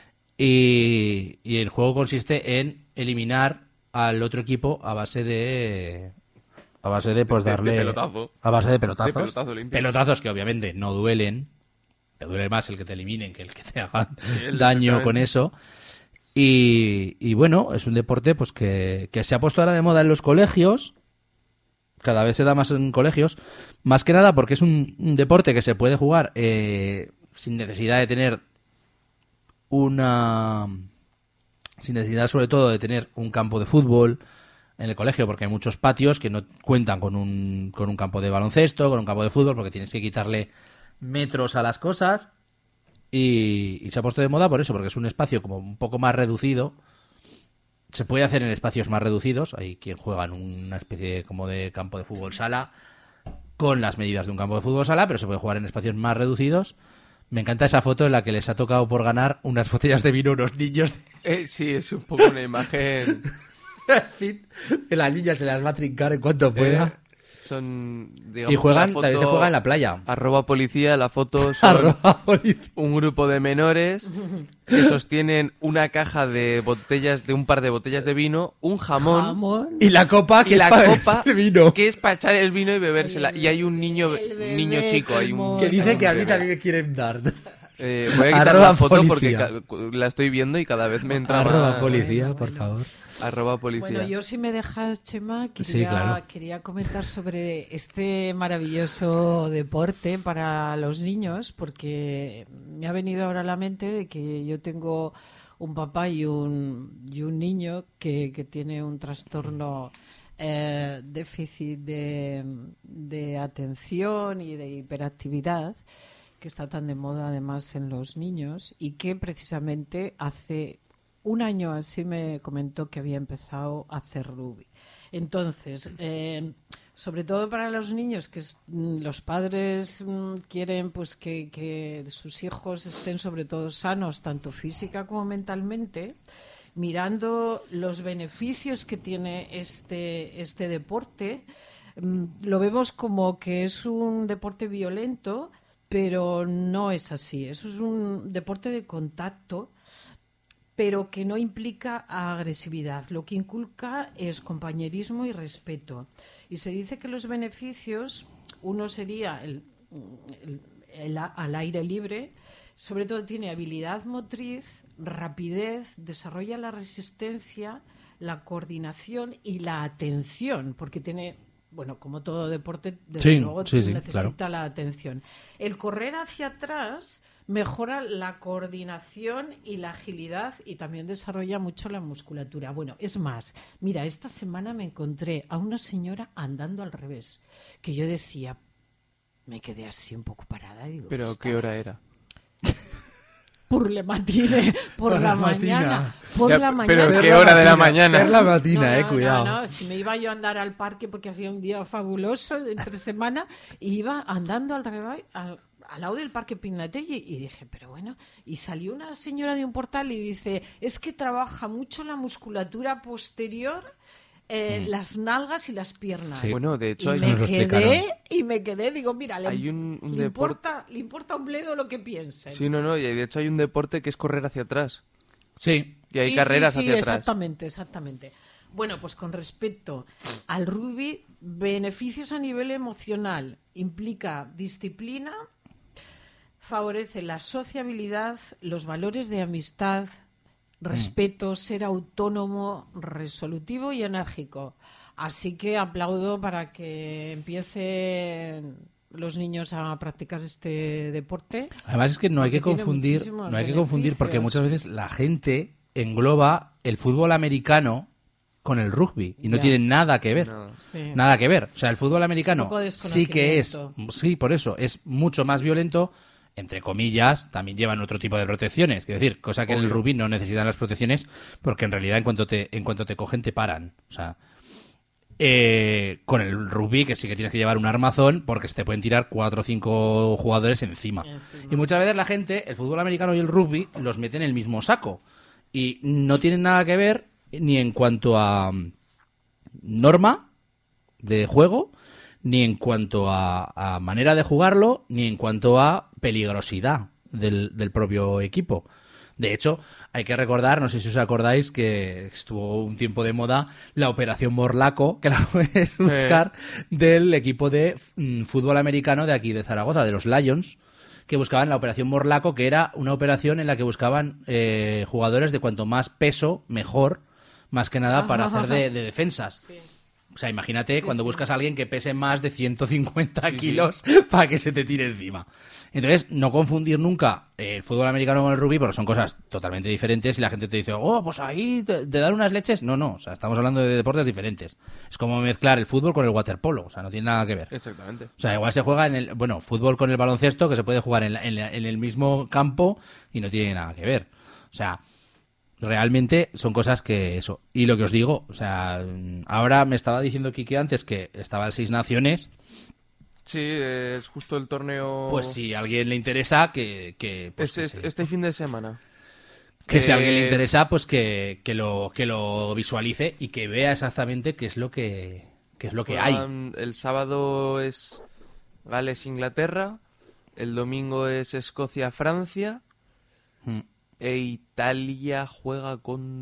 Y, y el juego consiste en eliminar al otro equipo a base de a base de pues De- de darle pelotazo. a base de pelotazos De pelotazo limpio. pelotazos que obviamente no duelen, te duele más el que te eliminen que el que te hagan el- daño con exactamente. eso. Y, y bueno, es un deporte pues que, que se ha puesto ahora de moda en los colegios, cada vez se da más en colegios, más que nada porque es un, un deporte que se puede jugar eh, sin necesidad de tener una sin necesidad sobre todo de tener un campo de fútbol en el colegio, porque hay muchos patios que no cuentan con un, con un campo de baloncesto, con un campo de fútbol, porque tienes que quitarle metros a las cosas. Y, y se ha puesto de moda por eso, porque es un espacio como un poco más reducido. Se puede hacer en espacios más reducidos. Hay quien juega en una especie de, como de campo de fútbol sala, con las medidas de un campo de fútbol sala, pero se puede jugar en espacios más reducidos. Me encanta esa foto en la que les ha tocado por ganar unas botellas de vino a unos niños. Eh, sí, es un poco una imagen... En fin, que la niña se las va a trincar en cuanto pueda. eh, son, digamos, y juegan, la foto- también se juega en la playa. Arroba policía, la foto son Arroba policía. un grupo de menores que sostienen una caja de botellas, de un par de botellas de vino, un jamón, Jamón. Y la copa, que y es la para copa beberse el vino. que es para echar el vino y bebérsela. Y hay un niño, El bebé, un niño chico, hay un... Que dice que a mí bebé. también me quieren dar. Eh, voy a quitar Arroba la foto porque policía. ca- la estoy viendo y cada vez me entra Arroba más... policía, por favor. Arroba policía. Bueno, yo si me dejas, Chema, quería, Sí, claro. quería comentar sobre este maravilloso deporte para los niños, porque me ha venido ahora a la mente de que yo tengo un papá y un, y un niño que, que tiene un trastorno eh, déficit de, de atención y de hiperactividad, que está tan de moda además en los niños, y que precisamente hace un año así me comentó que había empezado a hacer rugby. Entonces, eh, sobre todo para los niños, que es, mm, los padres mm, quieren pues que, que sus hijos estén sobre todo sanos, tanto física como mentalmente, mirando los beneficios que tiene este, este deporte, mm, lo vemos como que es un deporte violento, pero no es así. Eso es un deporte de contacto, pero que no implica agresividad. Lo que inculca es compañerismo y respeto. Y se dice que los beneficios, uno sería el, el, el, al aire libre, sobre todo tiene habilidad motriz, rapidez, desarrolla la resistencia, la coordinación y la atención, porque tiene, bueno, como todo deporte, desde Sí, luego sí, sí, necesita claro. la atención. El correr hacia atrás mejora la coordinación y la agilidad y también desarrolla mucho la musculatura. Bueno, es más, mira, esta semana me encontré a una señora andando al revés, que yo decía, me quedé así un poco parada y digo, Pero "Está ¿qué hora era? por la matine, por, Por la, la mañana, matina. por Ya, la pero mañana". ¿qué hora de la mañana? Es la matina, No, eh, no, cuidado. No, no, si me iba yo a andar al parque porque hacía un día fabuloso entre semana, y iba andando al revés, al, al lado del Parque Pignatelli, y dije, pero bueno, y salió una señora de un portal y dice, es que trabaja mucho la musculatura posterior, eh, las nalgas y las piernas. Sí. Bueno, de hecho Y hay, Nos me lo quedé, explicaron. y me quedé, digo, mira, le, hay un, un le deporte... importa, le importa un bledo lo que piensen. Sí, no, no, y de hecho hay un deporte que es correr hacia atrás. Sí. Y hay Sí, carreras sí, sí, hacia atrás. exactamente, exactamente. Bueno, pues con respecto al rugby, beneficios a nivel emocional, implica disciplina, favorece la sociabilidad, los valores de amistad, respeto, ser autónomo, resolutivo y enérgico. Así que aplaudo para que empiecen los niños a practicar este deporte. Además es que no hay que Porque tiene confundir, muchísimos no hay que confundir porque beneficios. muchas veces la gente engloba el fútbol americano con el rugby y no Ya. tiene nada que ver. No. Sí. Nada que ver. O sea, el fútbol americano poco sí que es, desconocimiento. sí, por eso, es mucho más violento, entre comillas, también llevan otro tipo de protecciones, es decir, cosa que en el Obvio. rugby no necesitan las protecciones porque en realidad en cuanto te, en cuanto te cogen te paran. O sea, eh, con el rugby que sí que tienes que llevar un armazón porque se te pueden tirar cuatro o cinco jugadores encima. Encima. Y muchas veces la gente, el fútbol americano y el rugby, los mete en el mismo saco. Y no tienen nada que ver ni en cuanto a mm, norma de juego, ni en cuanto a, a manera de jugarlo, ni en cuanto a peligrosidad del, del propio equipo. De hecho, hay que recordar, no sé si os acordáis, que estuvo un tiempo de moda la Operación Morlaco, que la puedes buscar, del equipo de mm, fútbol americano de aquí, de Zaragoza, de los Lions, que buscaban la Operación Morlaco, que era una operación en la que buscaban eh, jugadores de cuanto más peso, mejor, más que nada para Ajá, hacer de, ajá. de defensas. Sí. O sea, imagínate Sí, cuando sí. buscas a alguien que pese más de ciento cincuenta Sí, sí. kilos para que se te tire encima. Entonces, no confundir nunca el fútbol americano con el rugby, porque son cosas totalmente diferentes y la gente te dice, oh, pues ahí te, te dan unas leches. No, no, o sea, estamos hablando de deportes diferentes. Es como mezclar el fútbol con el waterpolo, o sea, no tiene nada que ver. Exactamente. O sea, igual se juega en el, bueno, fútbol con el baloncesto, que se puede jugar en, la- en la- en el mismo campo y no tiene nada que ver. O sea, realmente son cosas que eso. Y lo que os digo, o sea, ahora me estaba diciendo Kiki antes que estaba el Seis Naciones. Sí, eh, es justo el torneo... Pues si a alguien le interesa, que... que, pues, Es, que es- se- este fin de semana. que si a Eh, alguien le interesa, pues que, que, lo, que lo visualice y que vea exactamente qué es lo que, qué es lo que hay. Juegan- El sábado es Gales-Inglaterra, el domingo es Escocia-Francia Mm. e Italia juega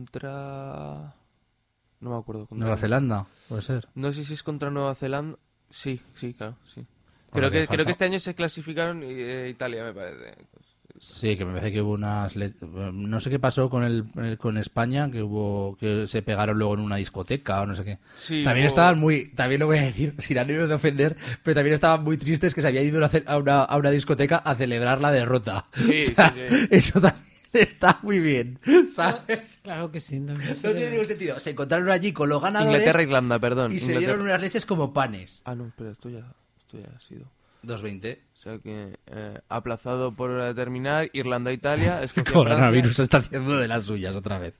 contra... No me acuerdo. Contra Nueva quién. Zelanda, puede ser. No sé si es contra Nueva Zelanda. Sí, sí, claro, sí. Ahora Creo que que, creo falta- que este año se clasificaron eh, Italia, me parece. Sí, que me parece que hubo unas... le- No sé qué pasó con el, el- con España, que hubo que se pegaron luego en una discoteca o no sé qué. Sí, también hubo- estaban muy... También lo voy a decir, sin ánimo de ofender, pero también estaban muy tristes que se habían ido a, ce- a una, a una discoteca a celebrar la derrota. Sí, O sea, sí, sí. eso también está muy bien, ¿sabes? Claro que sí. No, no No sé. tiene ningún sentido. Se encontraron allí con los ganadores Inglaterra-Irlanda, perdón. y se Inglaterra- dieron unas leches como panes. Ah, no, espera, esto ya, esto ya ha sido. dos veinte. O sea que eh, aplazado por eh, terminar Irlanda-Italia, El Escocia-Francia, coronavirus está haciendo de las suyas otra vez.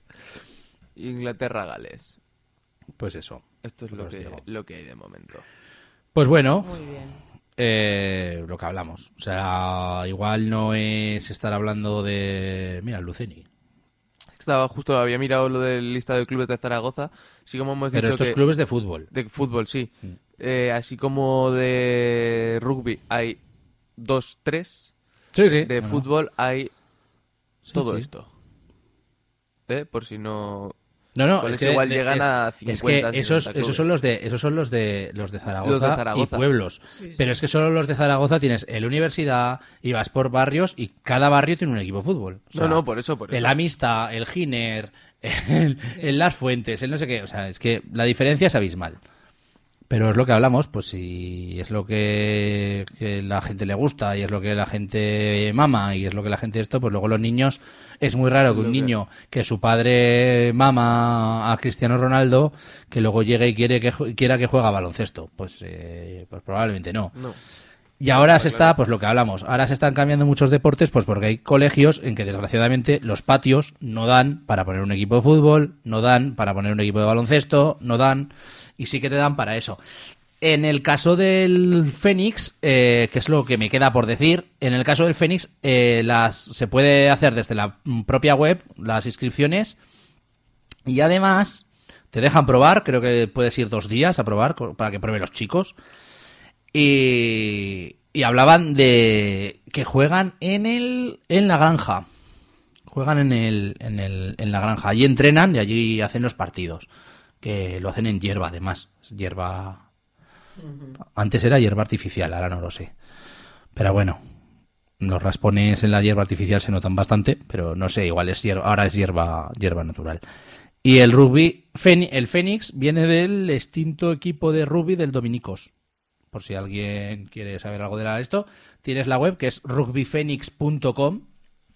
Inglaterra-Gales. Pues eso. Esto es lo Os que, digo. lo que hay de momento. Pues bueno, Muy bien. eh, lo que hablamos. O sea, igual no es estar hablando de... Mira, el Luceni. estaba justo, había mirado lo del listado de clubes de Zaragoza, así como hemos Pero dicho estos que... clubes de fútbol. De fútbol, sí. Mm. Eh, así como de rugby hay dos, tres. Sí, sí. De No, no. fútbol hay Sí, todo sí. esto. ¿Eh? Por si no... No, no, Pues es que igual de- llegan es, a es cincuenta, que esos, sesenta esos son los de esos son los de los de Zaragoza, Los de Zaragoza. y pueblos. Sí, sí. Pero es que solo los de Zaragoza tienes el Universidad y vas por barrios y cada barrio tiene un equipo de fútbol. O sea, No, no, por eso, por eso. el Amistad, el Giner, el, el Las Fuentes, el no sé qué, o sea, es que la diferencia es abismal. Pero es lo que hablamos, pues si es lo que, que la gente le gusta y es lo que la gente mama y es lo que la gente esto, pues luego los niños, es muy raro que un Lo que- niño que su padre mama a Cristiano Ronaldo, que luego llegue y quiere que ju- quiera que juegue a baloncesto. Pues, eh, pues probablemente no. No. Y ahora se Está está, pues lo que hablamos, ahora se están cambiando muchos deportes, pues porque hay colegios en que desgraciadamente los patios no dan para poner un equipo de fútbol, no dan para poner un equipo de baloncesto, no dan, y sí que te dan para eso. En el caso del Fénix, eh, que es lo que me queda por decir, en el caso del Fénix eh, las se puede hacer desde la mm, propia web las inscripciones y además te dejan probar, creo que puedes ir dos días a probar co- para que prueben los chicos. Y, y hablaban de que juegan en el en la granja. Juegan en el, en el en la granja. Allí entrenan y allí hacen los partidos. Que lo hacen en hierba, además. Es hierba. Antes era hierba artificial, ahora no lo sé. Pero bueno, los raspones en la hierba artificial se notan bastante, pero no sé, igual es hierba, ahora es hierba, hierba natural. Y el rugby, Féni- el Fénix viene del extinto equipo de rugby del Dominicos. Por si alguien quiere saber algo de la- esto, tienes la web que es rugby fénix punto com.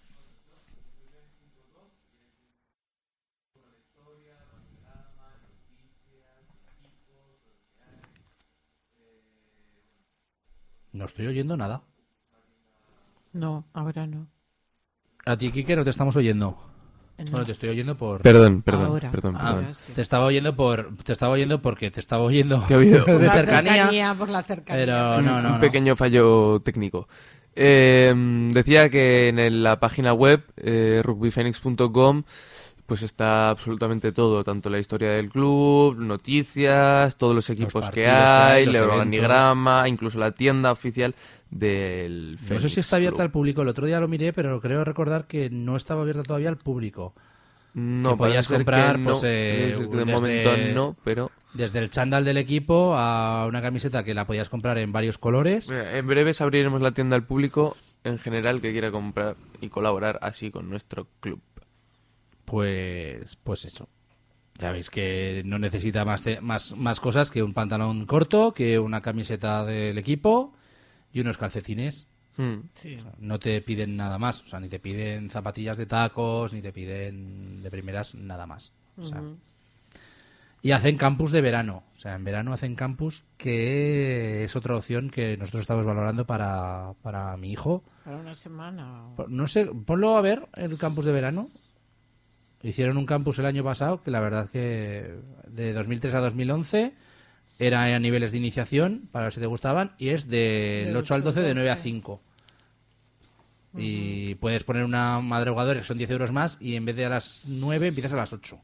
No estoy oyendo nada. No, ahora no. A ti, Kike, no te estamos oyendo. No. Bueno, te estoy oyendo por... Perdón, perdón, Ahora. perdón, Ah, perdón. ahora sí. te estaba oyendo por... Te estaba oyendo porque te estaba oyendo Que ha habido de un- La cercanía. por la cercanía. Pero Un- no, no, un no. pequeño fallo técnico. Eh, decía que en el- la página web eh, rugby fénix punto com pues está absolutamente todo, tanto la historia del club, noticias, todos los equipos que partidos que hay, hay, los el eventos. organigrama, incluso la tienda oficial del No sé Fénix si está abierta Club. al público. El otro día lo miré, pero creo recordar que no estaba abierta todavía al público. No, que podías parece ser comprar, que no. pues, eh, Es- de desde- momento no, pero Desde el chándal del equipo a una camiseta que la podías comprar en varios colores. mira, en breves abriremos la tienda al público en general que quiera comprar y colaborar así con nuestro club. Pues, pues eso. Ya veis que no necesita más, de- más, más cosas que un pantalón corto, que una camiseta del equipo y unos calcetines. Hmm. Sí. No te piden nada más. O sea, ni te piden zapatillas de tacos, ni te piden de primeras nada más. O sea, Ujú. y hacen campus de verano. O sea, en verano hacen campus, que es otra opción que nosotros estamos valorando para, para mi hijo. Para una semana. No sé, ponlo a ver el campus de verano. Hicieron un campus el año pasado que la verdad que de dos mil tres a dos mil once era a niveles de iniciación, para ver si te gustaban, y es del Del ocho al doce de nueve a doce. cinco. Y puedes poner una madrugadora que son diez euros más y en vez de a las nueve empiezas a las ocho.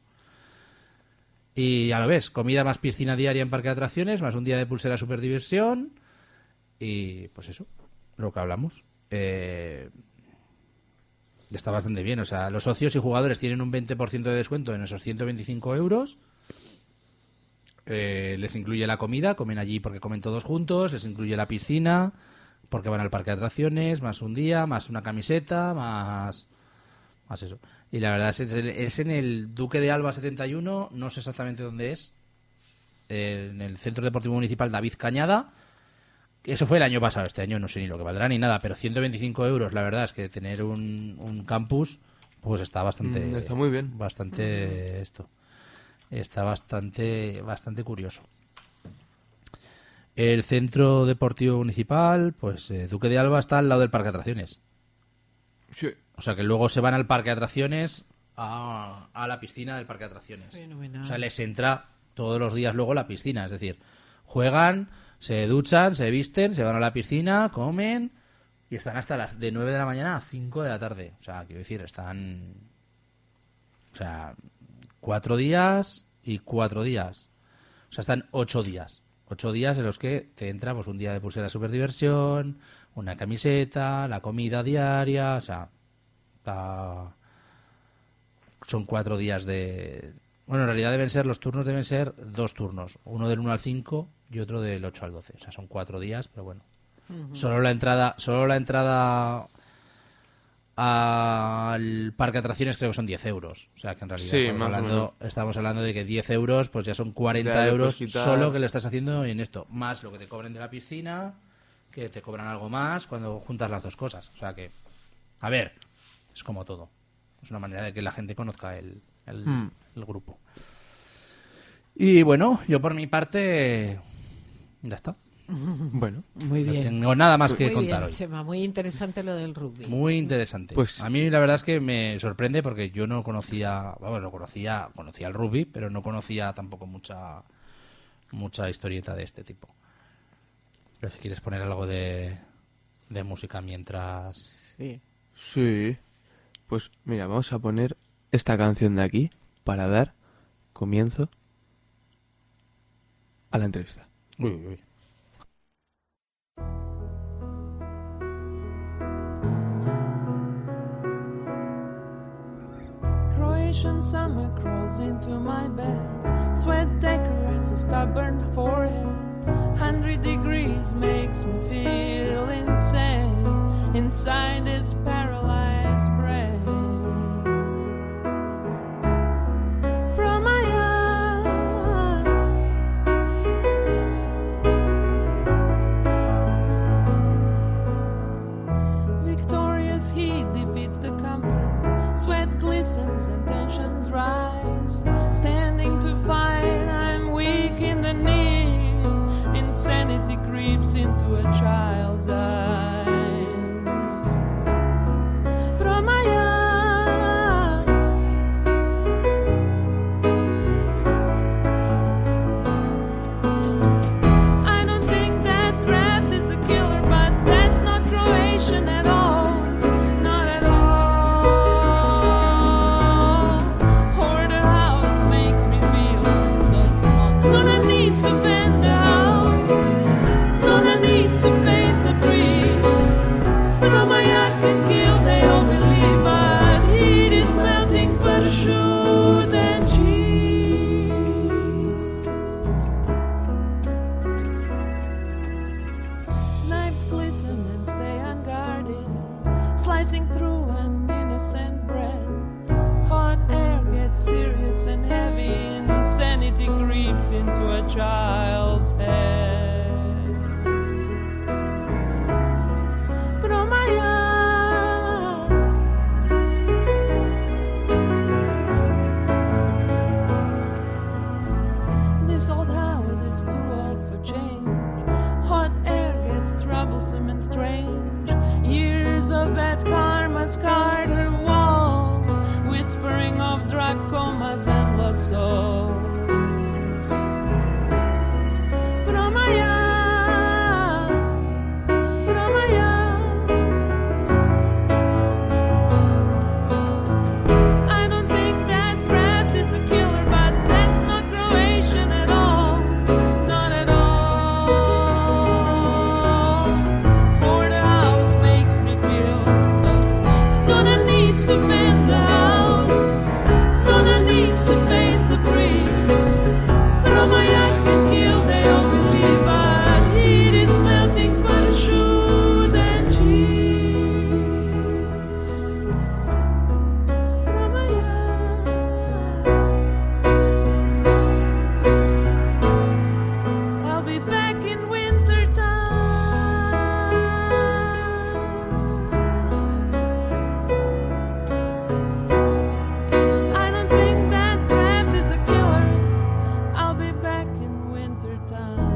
Y ya lo ves, comida más piscina diaria en parque de atracciones, más un día de pulsera super diversión y pues eso, lo que hablamos. Eh, está bastante bien, o sea, los socios y jugadores tienen un veinte por ciento de descuento en esos ciento veinticinco euros. Eh, les incluye la comida, comen allí porque comen todos juntos, les incluye la piscina porque van al parque de atracciones, más un día, más una camiseta, más más eso. Y la verdad es, es en el Duque de Alba setenta y uno, no sé exactamente dónde es, en el Centro Deportivo Municipal David Cañada. Eso fue el año pasado, este año no sé ni lo que valdrá ni nada, pero ciento veinticinco euros, la verdad es que tener un, un campus, pues está bastante... Mm, está muy bien. Bastante esto. Está bastante, bastante curioso. El Centro Deportivo Municipal, pues eh, Duque de Alba está al lado del Parque de Atracciones. Sí. O sea que luego se van al Parque de Atracciones a, a la piscina del Parque de Atracciones. Fenomenal. O sea, les entra todos los días luego la piscina. Es decir, juegan, se duchan, se visten, se van a la piscina, comen y están hasta las de nueve de la mañana a cinco de la tarde. O sea, quiero decir, están O sea, cuatro días y cuatro días. O sea, están ocho días. Ocho días en los que te entra pues, un día de pulsera super diversión, una camiseta, la comida diaria, o sea, está... son cuatro días de... Bueno, en realidad deben ser, los turnos deben ser dos turnos, uno del uno al cinco y otro del ocho al doce. O sea, son cuatro días, pero bueno. Uh-huh. Solo la entrada, solo la entrada al parque de atracciones creo que son diez euros. O sea, que en realidad sí, estamos, hablando, estamos hablando de que diez euros pues ya son cuarenta ya euros depositar... solo que le estás haciendo en esto. Más lo que te cobren de la piscina, que te cobran algo más cuando juntas las dos cosas. O sea que, a ver, es como todo. Es una manera de que la gente conozca el, el, hmm. el grupo. Y bueno, yo por mi parte ya está. Bueno, muy bien. No tengo nada más que muy contar bien, hoy. Chema, muy interesante lo del rugby. Muy interesante. Pues a mí la verdad es que me sorprende porque yo no conocía, vamos, no conocía, conocía el rugby, pero no conocía tampoco mucha mucha historieta de este tipo. Pero si quieres poner algo de, de música mientras... Sí. Sí. Pues mira, vamos a poner esta canción de aquí para dar comienzo a la entrevista. Uy, uy, uy. Croatian summer crawls into my bed. Sweat decorates a stubborn forehead. Hundred degrees makes me feel insane inside this paralyzed brain. From my eye, victorious heat defeats the comfort. Sweat glistens and tensions rise. Standing to fight, I'm weak in the knees. Insanity creeps into a child's eyes. From my eye, I don't think that draft is a killer, but that's not Croatian at all. To bend the house, gonna need to face the breeze. Romaya can kill, they all believe, but heat is melting parachute and cheese. Knives glisten and stay unguarded, slicing through an innocent bread. Hot air gets serious and heavy, insanity creeps into a child's head. But oh my eye, this old house is too old for change. Hot air gets troublesome and strange. Years of bad karma scarred her walls, whispering of drug comas and lost souls. But oh my eye, but oh my eye, I don't think that draft is a killer, but that's not Croatian at all, not at all. Or the house makes me feel so small. Gonna need to mend the house, gonna need to face the breeze. But oh my eye can kill, they all believe, but heat is melting parachute and cheese. But oh my eye, I'll be back in winter time. I don't think that draft is a killer. I'll be back in winter time.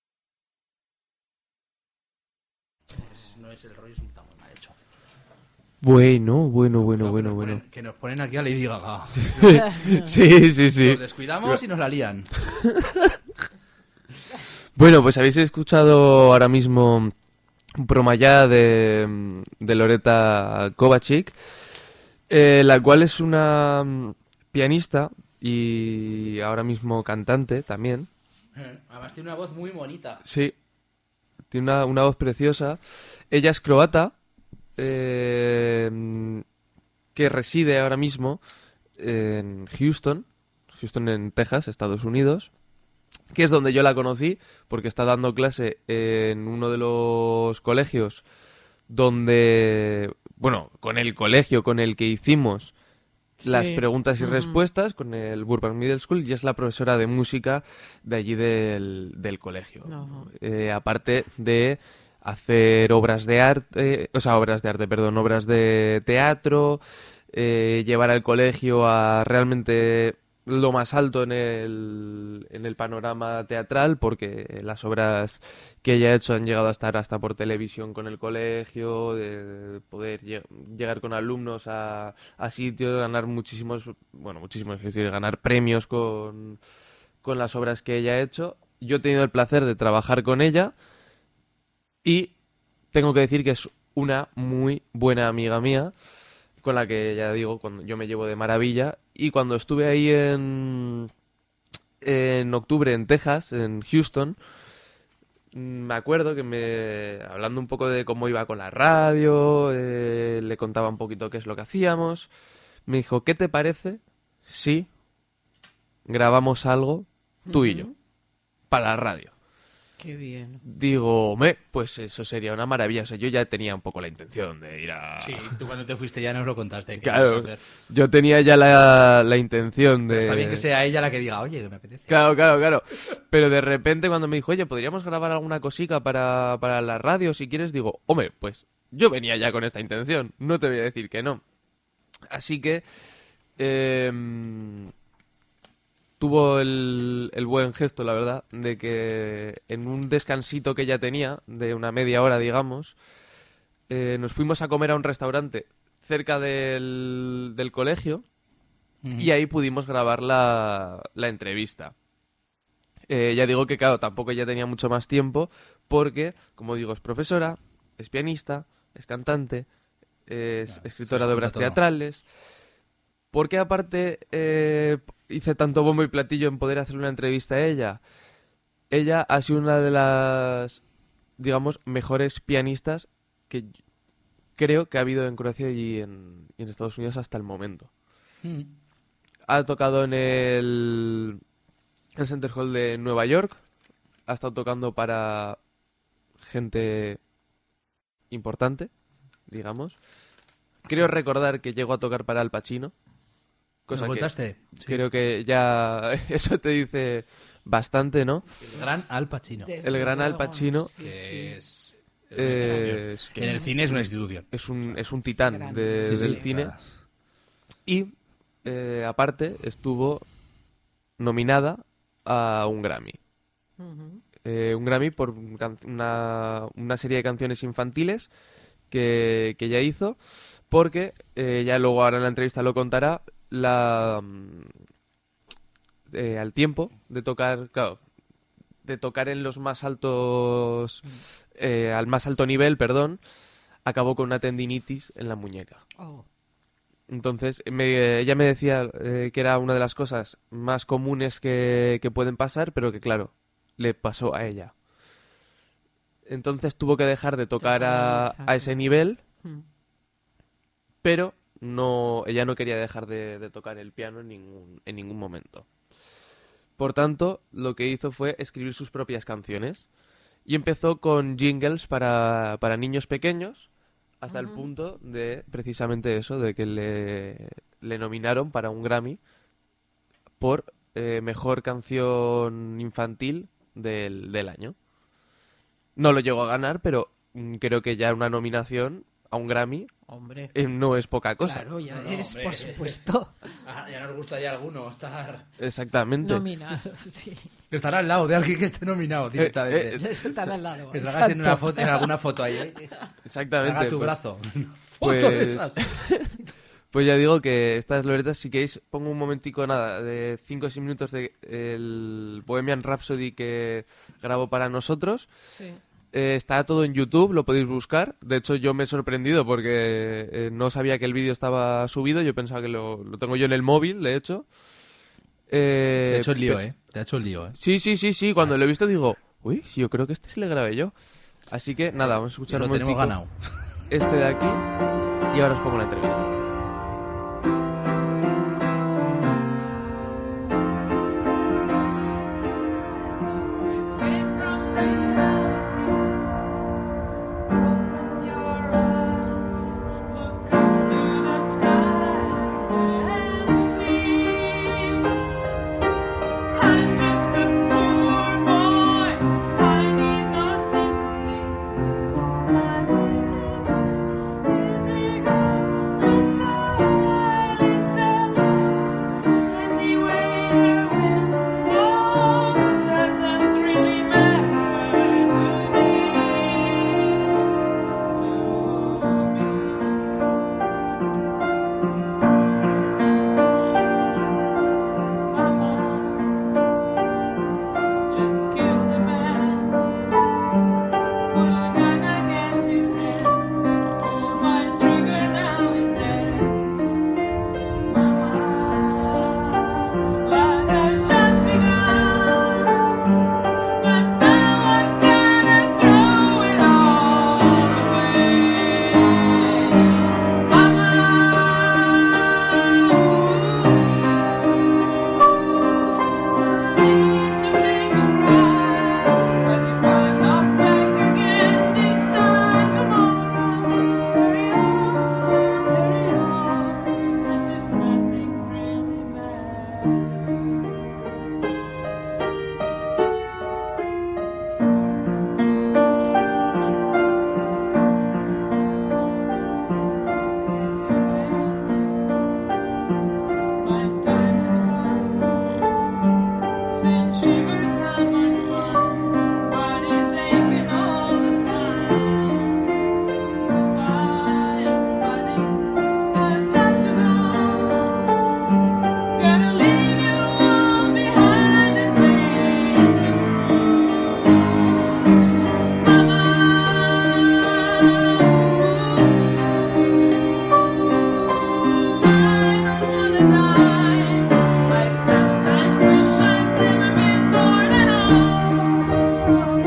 No es el rollo, está muy mal hecho. Bueno, bueno, bueno, No, bueno, que nos bueno. ponen- que nos ponen aquí a Lady Gaga. Sí, sí, sí. Nos descuidamos y nos la lían. Bueno, pues habéis escuchado ahora mismo un programa ya de, de Loreta Kovačič, eh, la cual es una mm, pianista y ahora mismo cantante también. Además tiene una voz muy bonita. Sí, tiene una, una voz preciosa. Ella es croata, eh, que reside ahora mismo en Houston, Houston en Texas, Estados Unidos, que es donde yo la conocí, porque está dando clase en uno de los colegios donde, bueno, con el colegio con el que hicimos las Sí. preguntas y Ujú. respuestas, con el Burbank Middle School, y es la profesora de música de allí del, del colegio. Ajá. Eh, aparte de hacer obras de arte, o sea, obras de arte, perdón, obras de teatro, eh, llevar al colegio a realmente lo más alto en el, en el panorama teatral, porque las obras que ella ha hecho han llegado a estar hasta por televisión con el colegio, de poder lle- llegar con alumnos a, a sitios, ganar muchísimos, bueno, muchísimos, es decir, ganar premios con, con las obras que ella ha hecho. Yo he tenido el placer de trabajar con ella y tengo que decir que es una muy buena amiga mía, con la que, ya digo, cuando yo me llevo de maravilla. Y cuando estuve ahí en, en octubre en Texas, en Houston, mm, me acuerdo que me, hablando un poco de cómo iba con la radio, eh, le contaba un poquito qué es lo que hacíamos, me dijo, ¿qué te parece si grabamos algo, tú y yo, para la radio? Qué bien. Digo, me, pues eso sería una maravilla. O sea, yo ya tenía un poco la intención de ir a... Sí, tú cuando te fuiste ya nos lo contaste. ¿Qué Claro, vamos a hacer? yo tenía ya la, la intención de... Pero está bien que sea ella la que diga, oye, que me apetece. Claro, claro, claro. Pero de repente cuando me dijo, oye, ¿podríamos grabar alguna cosica para, para la radio si quieres? Digo, hombre, pues yo venía ya con esta intención. No te voy a decir que no. Así que... em, tuvo el, el buen gesto, la verdad, de que en un descansito que ella tenía, de una media hora, digamos, eh, nos fuimos a comer a un restaurante cerca del, del colegio Ujú. y ahí pudimos grabar la, la entrevista. Eh, ya digo que, claro, tampoco ella tenía mucho más tiempo porque, como digo, es profesora, es pianista, es cantante, es Claro, escritora se de obras junta todo. teatrales. Porque aparte eh, hice tanto bombo y platillo en poder hacer una entrevista a ella. Ella ha sido una de las, digamos, mejores pianistas que yo- creo que ha habido en Croacia y en, y en Estados Unidos hasta el momento. Mm. Ha tocado en el, el Center Hall de Nueva York. Ha estado tocando para gente importante, digamos. Creo recordar que llegó a tocar para Al Pacino. ¿Nos Cosa que contaste? Sí. creo que ya eso te dice bastante, ¿no? El gran Al Pacino. Desde El gran Al luego, Pacino, sí, que sí. es... es una Eh, institución. es, que En es, el cine es una institución. es un, es un titán Grande. de- Sí, sí, del cine. claro. Y eh, aparte estuvo nominada a un Grammy. Ujú. Eh, un Grammy por un can- una, una serie de canciones infantiles que, que ella hizo, porque eh, ya luego ahora en la entrevista lo contará, la mm, eh, al tiempo de tocar, claro, de tocar en los más altos, eh, al más alto nivel, perdón, acabó con una tendinitis en la muñeca. Oh. Entonces, me- ella me decía eh, que era una de las cosas más comunes que, que pueden pasar, pero que, claro, le pasó a ella. Entonces tuvo que dejar de tocar a, a ese nivel, Mm. pero no, ella no quería dejar de, de tocar el piano en ningún, en ningún momento. Por tanto, lo que hizo fue escribir sus propias canciones y empezó con jingles para, para niños pequeños, hasta el Ujú. punto de precisamente eso, de que le, le nominaron para un Grammy por eh, mejor canción infantil del, del año. No lo llegó a ganar, pero mm, creo que ya una nominación a un Grammy Hombre, eh, no es poca cosa. claro, ya No, no, es, hombre. por supuesto, Ah, ya nos gustaría a alguno estar... Exactamente. nominado, sí. Estar al lado de alguien que esté nominado directamente. eh, Estar al lado. que salgas en, una exacto. foto, en alguna foto ahí. ¿eh? Exactamente. Salga tu pues, brazo. foto de Pues- esas. Pues ya digo que estas Loretas, si queréis, pongo un momentico, nada, de cinco o seis minutos de el Bohemian Rhapsody que grabo para nosotros. Sí. Eh, está todo en YouTube, lo podéis buscar. De hecho, yo me he sorprendido porque eh, no sabía que el vídeo estaba subido. Yo pensaba que lo, lo tengo yo en el móvil, de hecho. Eh, Te ha hecho el lío, pe- ¿eh? Te ha hecho el lío, ¿eh? Sí, sí, sí, sí. Cuando lo he visto digo, uy, sí, yo creo que este sí le grabé yo. Así que nada, vamos a escuchar Lo un tenemos momentico ganado. este de aquí y ahora os pongo la entrevista. Escape from reality. Open your eyes, look up to the skies and see. I'm just a poor boy. I need no sympathy. 'Cause I'm easy go, easy go, little, little. Anyway, the wind blows doesn't really matter to me. To me, Mama, just killed a man. Put a gun against his head. Pull my trigger, now he's dead. Mama, life has just begun, but now I've gotta throw it all away. Mama, I need to make you cry, but if I'm not back again this time tomorrow, carry on, carry on, as if nothing really matters. Tonight, my time has come. Send shivers down my spine. Body's aching all the time. Goodbye, everybody. I've got to go. Gotta leave you all behind and face the truth. Mama, I don't wanna die. I sometimes wish I'd never been born at all.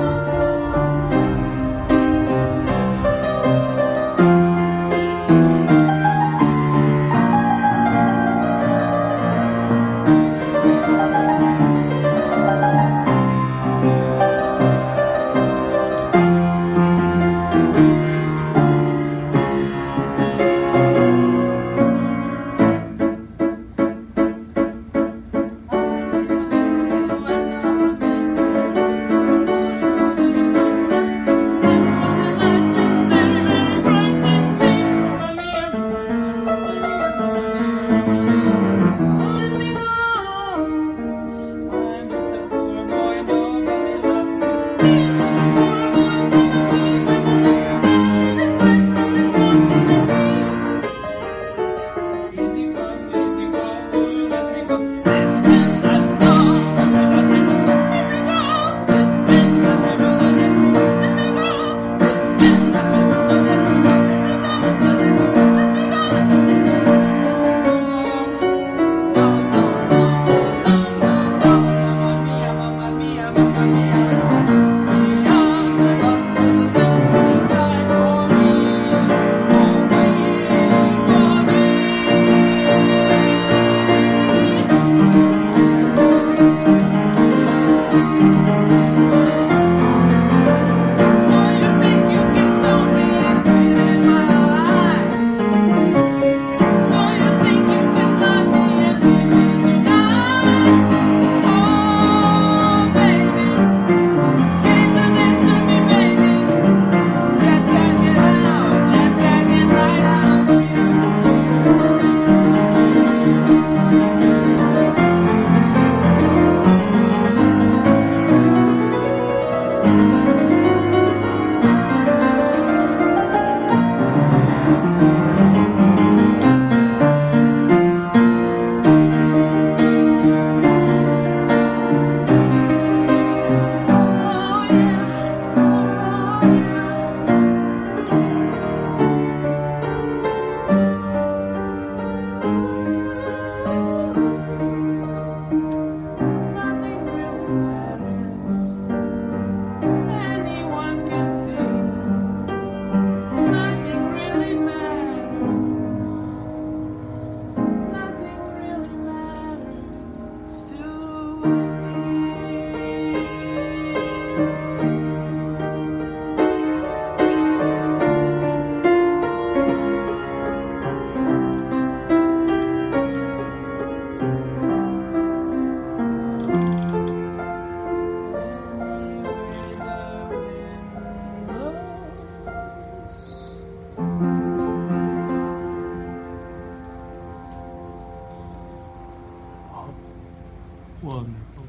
I'm just a poor boy, nobody loves me. He's just a poor boy, full of women. It's like from this monster's in me. Easy come, easy go, let me go. Let's spin that dog, let me go, let me go. Let's spin that river, let it go, let me go. Let's spin that river, let it go, let me go, let it go, let me go, let it go. Wonderful.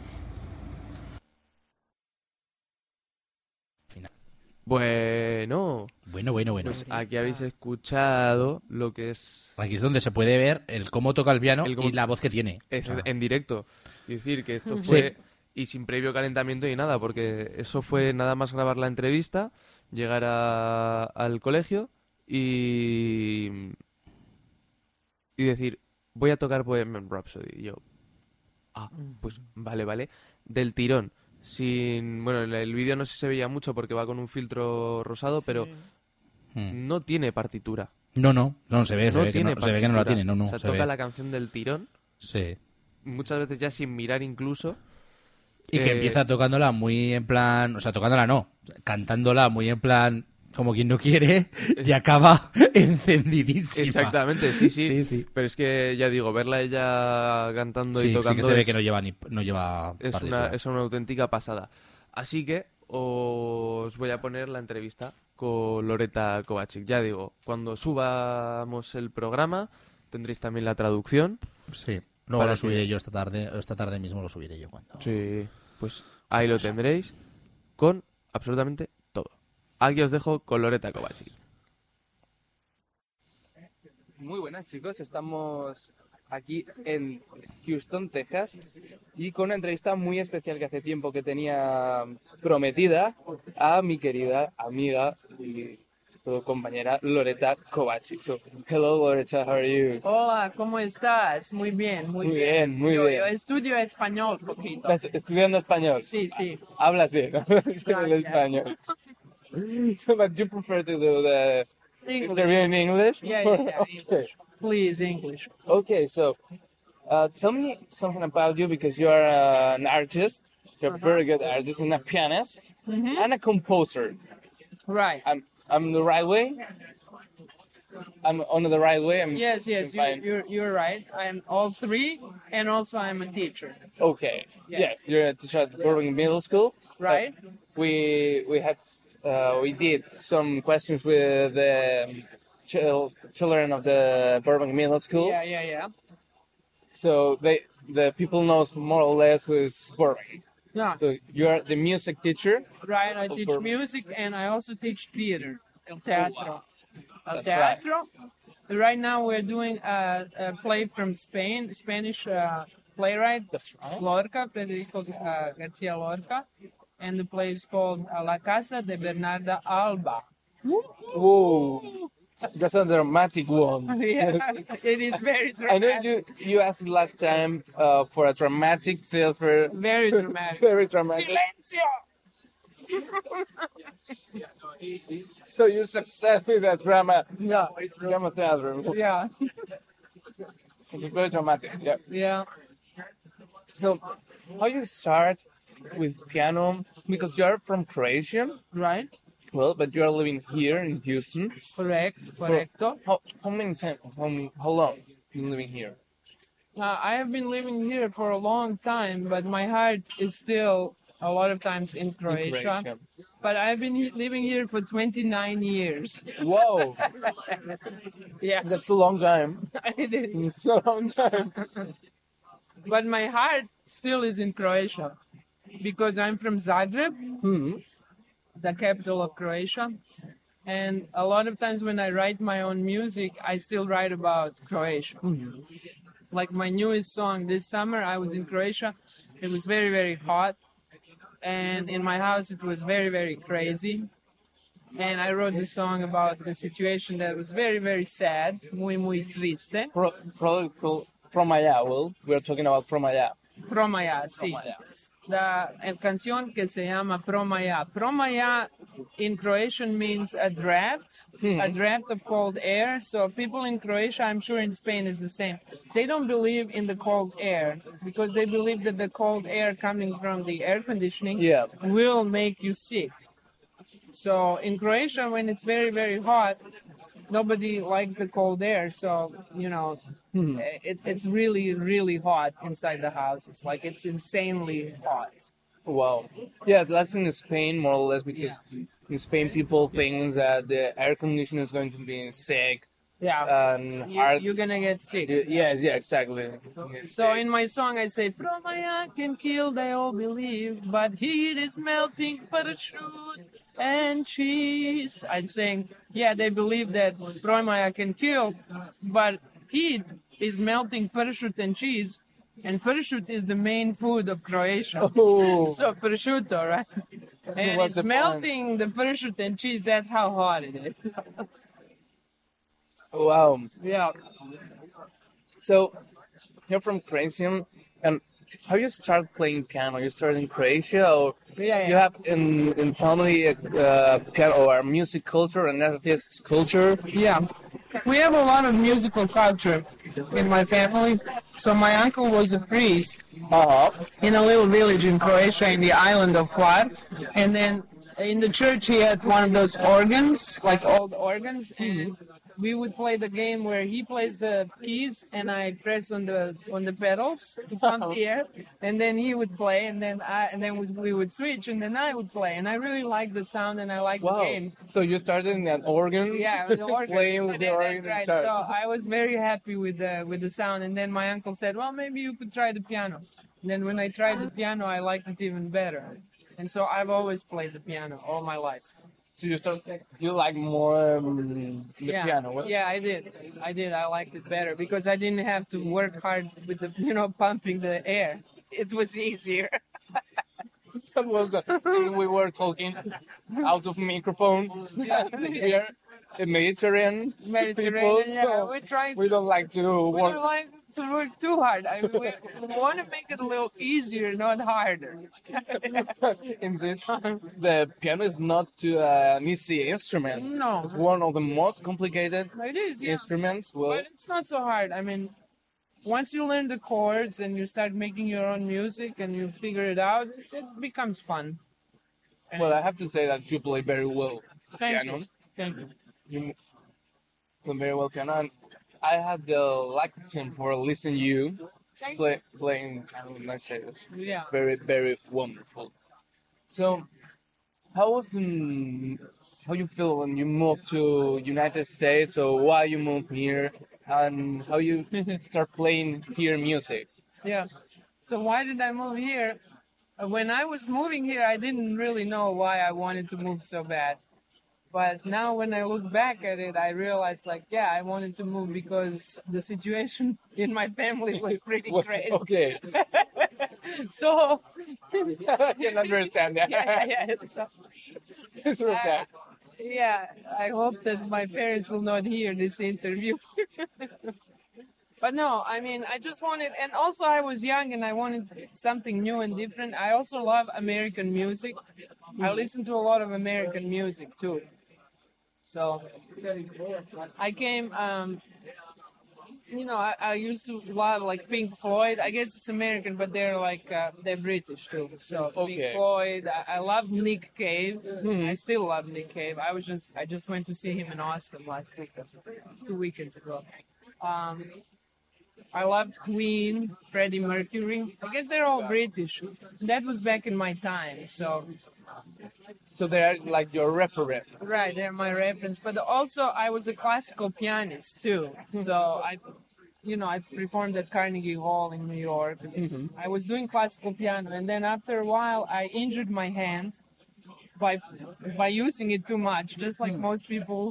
Bueno, Bueno, bueno, bueno. pues aquí habéis escuchado lo que es, Aquí es donde se puede ver el cómo toca el piano El cómo- y la voz que tiene. es O sea, en directo. Es decir, que esto Sí. fue y sin previo calentamiento ni nada, porque eso fue nada más grabar la entrevista, llegar a- al colegio y y decir, voy a tocar Bohemian Rhapsody. Y yo, ah, pues vale, vale, del tirón. Sin, bueno, el, el vídeo no sé si se veía mucho porque va con un filtro rosado, pero mm. no tiene partitura. No, no, no se ve, se, No ve, que tiene no, se ve que no la partitura. tiene, no, no, O sea, se toca ve. la canción del tirón, Sí. muchas veces ya sin mirar incluso. Y que Eh, empieza tocándola muy en plan, o sea, tocándola no, cantándola muy en plan como quien no quiere y acaba encendidísima. Exactamente, sí, sí, Sí, sí. Pero es que ya digo, verla ella cantando Sí, y sí tocando que se ve es, que no lleva ni no lleva es partitura. una, es una auténtica pasada. Así que os voy a poner la entrevista con Loreta Kovačič. Ya digo, cuando subamos el programa tendréis también la traducción. Sí. Luego Para lo subiré que- yo esta tarde, esta tarde mismo lo subiré yo cuando. Sí, pues ahí lo tendréis con absolutamente todo. Aquí os dejo con Loreta Kovačič. Muy buenas chicos, estamos aquí en Houston, Texas y con una entrevista muy especial que hace tiempo que tenía prometida a mi querida amiga y todo compañera Loreta Kovačič. So, hello Loreta, how are you? Hola, ¿cómo estás? Muy bien, muy, Muy bien, muy yo, bien. Yo estudio español poquito. ¿Estás estudiando español? Sí, sí. Hablas bien, hablas bien el Gracias. español. So, but you prefer to do the English. interview in English? Yeah, yeah, yeah, Okay. English. Please, English. Okay, so uh, tell me something about you because you are uh, an artist. You're a very good artist and a pianist Mhm. and a composer. Right. I'm I'm the right way. I'm on the right way. I'm Yes, yes, you, fine. you're you're right. I'm all three, and also I'm a teacher. Okay. Yeah. Yeah, you're a teacher at Burbank Middle School. Right. Uh, we we had uh, we did some questions with the chil- children of the Burbank Middle School. Yeah, yeah, yeah. So they the people knows more or less who is Burbank. Yeah. So you're the music teacher. Right. I Of teach Burbank. music, and I also teach theater, el teatro. El That's right. teatro. Right now we're doing a, a play from Spain, Spanish uh, playwright That's right. Lorca, Federico uh, Garcia Lorca, and the play is called uh, La Casa de Bernarda Alba. Whoa, that's a dramatic one. Yeah, it is very I know dramatic. you you asked last time uh, for a dramatic sales for Very dramatic. very dramatic. Silencio! So you success with that drama Yeah, drama theater. yeah, It's very dramatic. Yeah. yeah. So how you start with piano because you're from Croatia, Right? well, but you're living here in Houston. Correct, correcto. How how many time how, how long you living here? Uh, I have been living here for a long time, but my heart is still a lot of times in In Croatia. But I've been he- living here for twenty-nine years. Whoa, Yeah, that's a long time. it is. It's a long time. But my heart still is in Croatia because I'm from Zagreb, Hmm. the capital of Croatia. And a lot of times when I write my own music, I still write about Croatia. Like my newest song this summer, I was in Croatia. It was very, very hot. And in my house, it was very, very crazy. And I wrote the song about the situation that was very, very sad, muy, muy triste. Pro, probably pro, from allá. Well, we're talking about from allá. Promaya, sí. La el canción que se llama Promaya. Promaya in Croatian means a draft, a draft of cold air. So people in Croatia, I'm sure in Spain is the same. They don't believe in the cold air because they believe that the cold air coming from the air conditioning Yeah. will make you sick. So in Croatia, when it's very, very hot, nobody likes the cold air. So, you know, it, it's really, really hot inside the house. It's like it's insanely hot. Wow. Yeah, that's in Spain more or less because in Spain people think that the air conditioner is going to be sick Yeah. and You, art. you're gonna get sick. Yes, yeah, exactly. So in my song I say, Bromaya can kill, they all believe, but heat is melting parachute and cheese. I'm saying, yeah, they believe that Bromaya can kill, but heat is melting parachute and cheese, and parachute is the main food of Croatia. Oh. So prosciutto, right? And What's it's the point? melting the parachute and cheese. That's how hot it is. Wow. Yeah. So you're from Croatia, and how you start playing piano? You started in Croatia, or Yeah, yeah. you have in in family uh, piano or music culture and artist culture? Yeah, we have a lot of musical culture in my family. So my uncle was a priest Uh-huh. in a little village in Croatia in the island of Hvar. And then in the church he had one of those organs, like old organs. And we would play the game where he plays the keys and I press on the on the pedals to pump the air. And then he would play and then I and then we, we would switch and then I would play. And I really liked the sound and I liked Wow. the game. So you started in an organ? Yeah, it was an organ. Playing with the Yeah, organ that's in right. church. So I was very happy with the with the sound, and then my uncle said, "Well, maybe you could try the piano." And then when I tried the piano, I liked it even better, and so I've always played the piano all my life. So you start, you like more um, the yeah, piano? Well, yeah, I did. I did. I liked it better because I didn't have to work hard with the, you know, pumping the air. It was easier. that was the, we were talking out of microphone. We are a Mediterranean, Mediterranean. people, Yeah, so we're trying we to. don't like to We work. don't like to work too hard. I, we, we want to make it a little easier, not harder. in this, the piano is not uh, an easy instrument. No. It's one of the most complicated It is, yeah. instruments. Well, But it's not so hard. I mean, once you learn the chords and you start making your own music and you figure it out, it's, it becomes fun. And well, I have to say that you play very well thank piano. you. Thank you. You play very well piano, and I had the lucky time for listening you Thank play playing piano in Mercedes. you. Yeah. Very, very wonderful. So, how was the, how you feel when you moved to United States, or why you moved here, and how you start playing here music? Yeah. So why did I move here? Uh, When I was moving here, I didn't really know why I wanted to move so bad. But now when I look back at it, I realized like, yeah, I wanted to move because the situation in my family was pretty What- crazy. Okay, So, I can understand that. yeah, yeah, yeah. So, It's okay. yeah, I hope that my parents will not hear this interview. But no, I mean, I just wanted, and also I was young and I wanted something new and different. I also love American music. I listen to a lot of American music too. So I came, um, you know, I, I used to love like Pink Floyd. I guess it's American, but they're like, uh, they're British too. So Okay. Pink Floyd, I, I love Nick Cave. I still love Nick Cave. I was just, I just went to see him in Austin last week, two weekends ago. Um, I loved Queen, Freddie Mercury. I guess they're all British. That was back in my time, so So they are like your reference. right, they're my reference. But also, I was a classical pianist too. So I, you know, I performed at Carnegie Hall in New York. I was doing classical piano, and then after a while, I injured my hand by by using it too much, just like most people.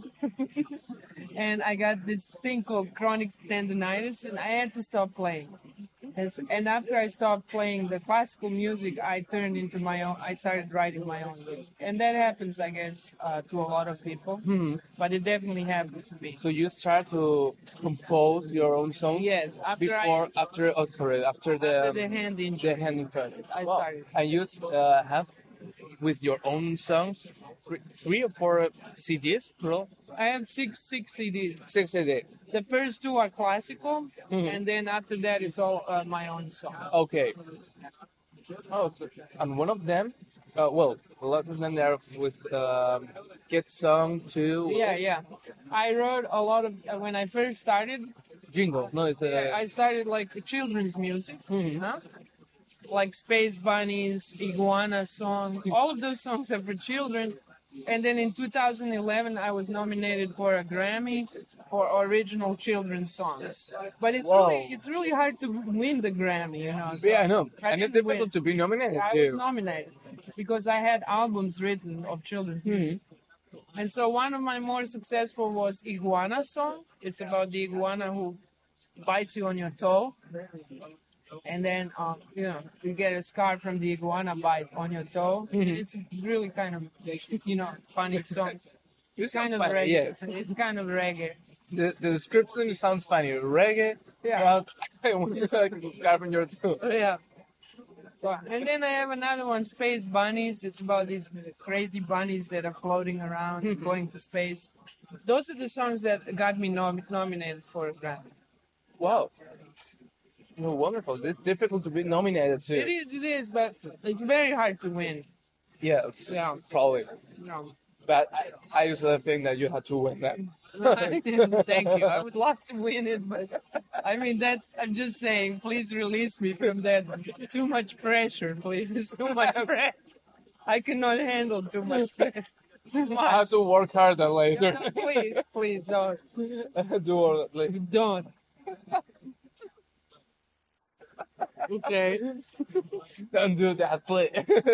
And I got this thing called chronic tendonitis, and I had to stop playing. And, s- and after I stopped playing the classical music, I turned into my own. I started writing my own music, and that happens, I guess, uh, to a lot of people. But it definitely happened to me. So you start to compose your own songs. Yes, after Before, I after, oh sorry, after the after the hand injury. the hand injury. I Wow. started. And you uh, have with your own songs three, three or four C Ds, bro? I have six six C Ds. Six C Ds. The first two are classical, Mhm. and then after that it's all uh, my own songs. Okay. Oh, so, and one of them, uh, well, a lot of them are with um, Get Song too. Yeah, yeah. I wrote a lot of uh, when I first started. Jingle. No, it's uh, I started like children's music, huh? Like Space Bunnies, Iguana song. All of those songs are for children. And then in two thousand eleven, I was nominated for a Grammy for original children's songs. But it's Wow. really it's really hard to win the Grammy, you know. so Yeah, I know. I And it's didn't difficult win. to be nominated I was too. nominated because I had albums written of children's music. And so one of my more successful was Iguana song. It's about the iguana who bites you on your toe. And then, um, you know, you get a scar from the iguana bite on your toe. It's really kind of, you know, funny song. It's kind of funny, reggae. yes. It's kind of reggae. The, the description sounds funny. Reggae, Yeah. but when you like scarf on your toe. Yeah. So, and then I have another one, Space Bunnies. It's about these crazy bunnies that are floating around, going to space. Those are the songs that got me nom- nominated for a Grammy. Wow. Oh, wonderful. It's difficult to be nominated too. It is, it is, but it's very hard to win. Yeah, it's- Yeah. probably. No. But I, I usually think that you have to win that. Thank you. I would love to win it, but I mean, that's, I'm just saying, please release me from that. Too much pressure, please. It's too much pressure. I cannot handle too much pressure. Too I much. have to work harder later. Please, please, don't. Do it later. Don't. Okay. Don't do that, please.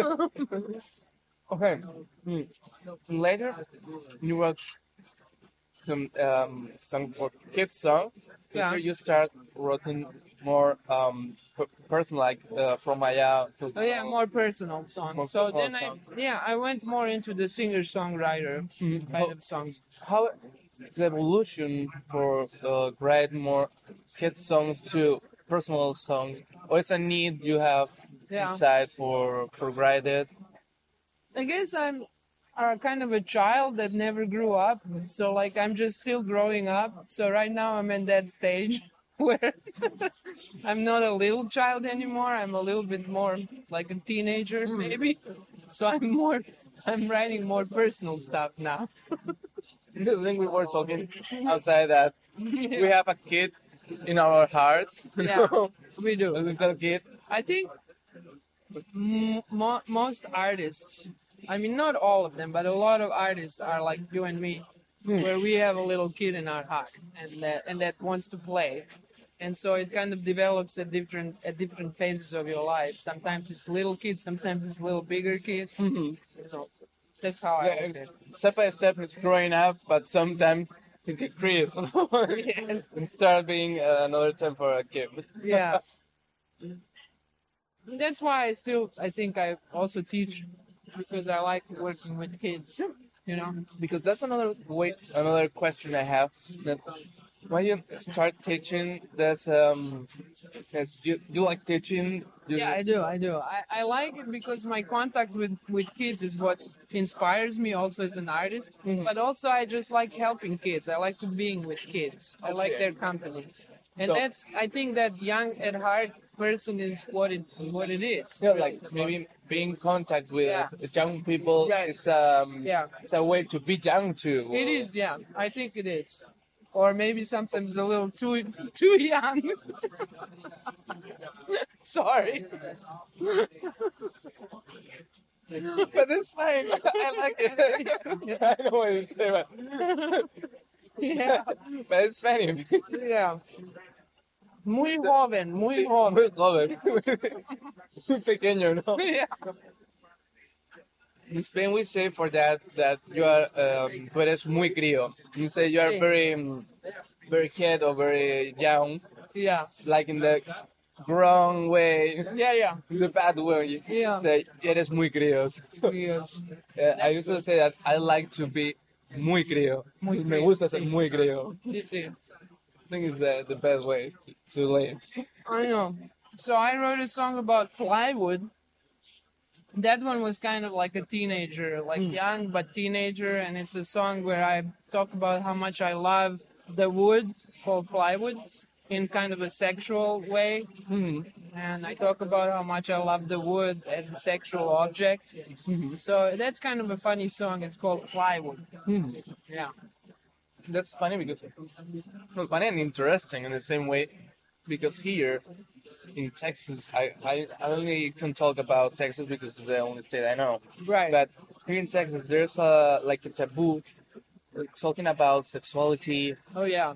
Okay. Hmm. Later, you wrote some um, some for kids song. Yeah. Later, you start writing more um per- person like uh, from Maya to Oh yeah, more personal songs. More so personal then I, song. yeah, I went more into the singer-songwriter kind of songs. how the evolution for uh, write more kids songs to personal songs, or it's a need you have Yeah. inside for for write it. I guess I'm uh, kind of a child that never grew up. So like I'm just still growing up. So right now I'm in that stage where I'm not a little child anymore. I'm a little bit more like a teenager maybe. So I'm more I'm writing more personal stuff now. The thing we were talking outside that we have a kid in our hearts. you Yeah. know? We do. A little kid. I think m- mo- most artists, I mean, not all of them, but a lot of artists are like you and me, where we have a little kid in our heart and that, and that wants to play. And so it kind of develops at different at different phases of your life. Sometimes it's little kid, sometimes it's a little bigger kid. You know, that's how I Yeah, look it's- at it. step by step it's growing up, but sometimes it decreases and start being uh, another time for a kid. Yeah. That's why I still, I think I also teach because I like working with kids, you know? Because that's another way, another question I have. That when you start teaching, that's um, that's, you you like teaching? You, Yeah, I do, I do. I, I like it because my contact with, with kids is what inspires me also as an artist. But also I just like helping kids. I like to being with kids. I like Okay. their company. And So- that's, I think that young at heart person is what it what it is. Yeah, like maybe being in contact with Yeah. young people Yeah. is um, Yeah. it's a way to be young too. It is, yeah. I think it is. Or maybe sometimes a little too too young. Sorry. But it's fine. I like it. I know what you say, but, Yeah. but it's funny. Yeah. Muy So- joven, muy Sí, joven. muy joven. Muy pequeño, ¿no? Yeah. In Spain, we say for that that you are um, tú eres muy crío. You say you are Sí. very, um, very kid or very young, Yeah. like in the wrong way, Yeah, yeah. the bad way. Yeah. Say eres muy crío. Yes. Uh, I usually say that I like to be muy crío. Muy Me crío, gusta ser sí. muy crío. You see. I think it's the, the best way to, to live. I know. So I wrote a song about plywood. That one was kind of like a teenager, like young but teenager, and it's a song where I talk about how much I love the wood called plywood in kind of a sexual way. And I talk about how much I love the wood as a sexual object. So that's kind of a funny song. It's called Plywood. Yeah. That's funny because well, funny and interesting in the same way because here in Texas, I, I, I only can talk about Texas because it's the only state I know. Right. But here in Texas, there's a like a taboo talking about sexuality, Oh yeah.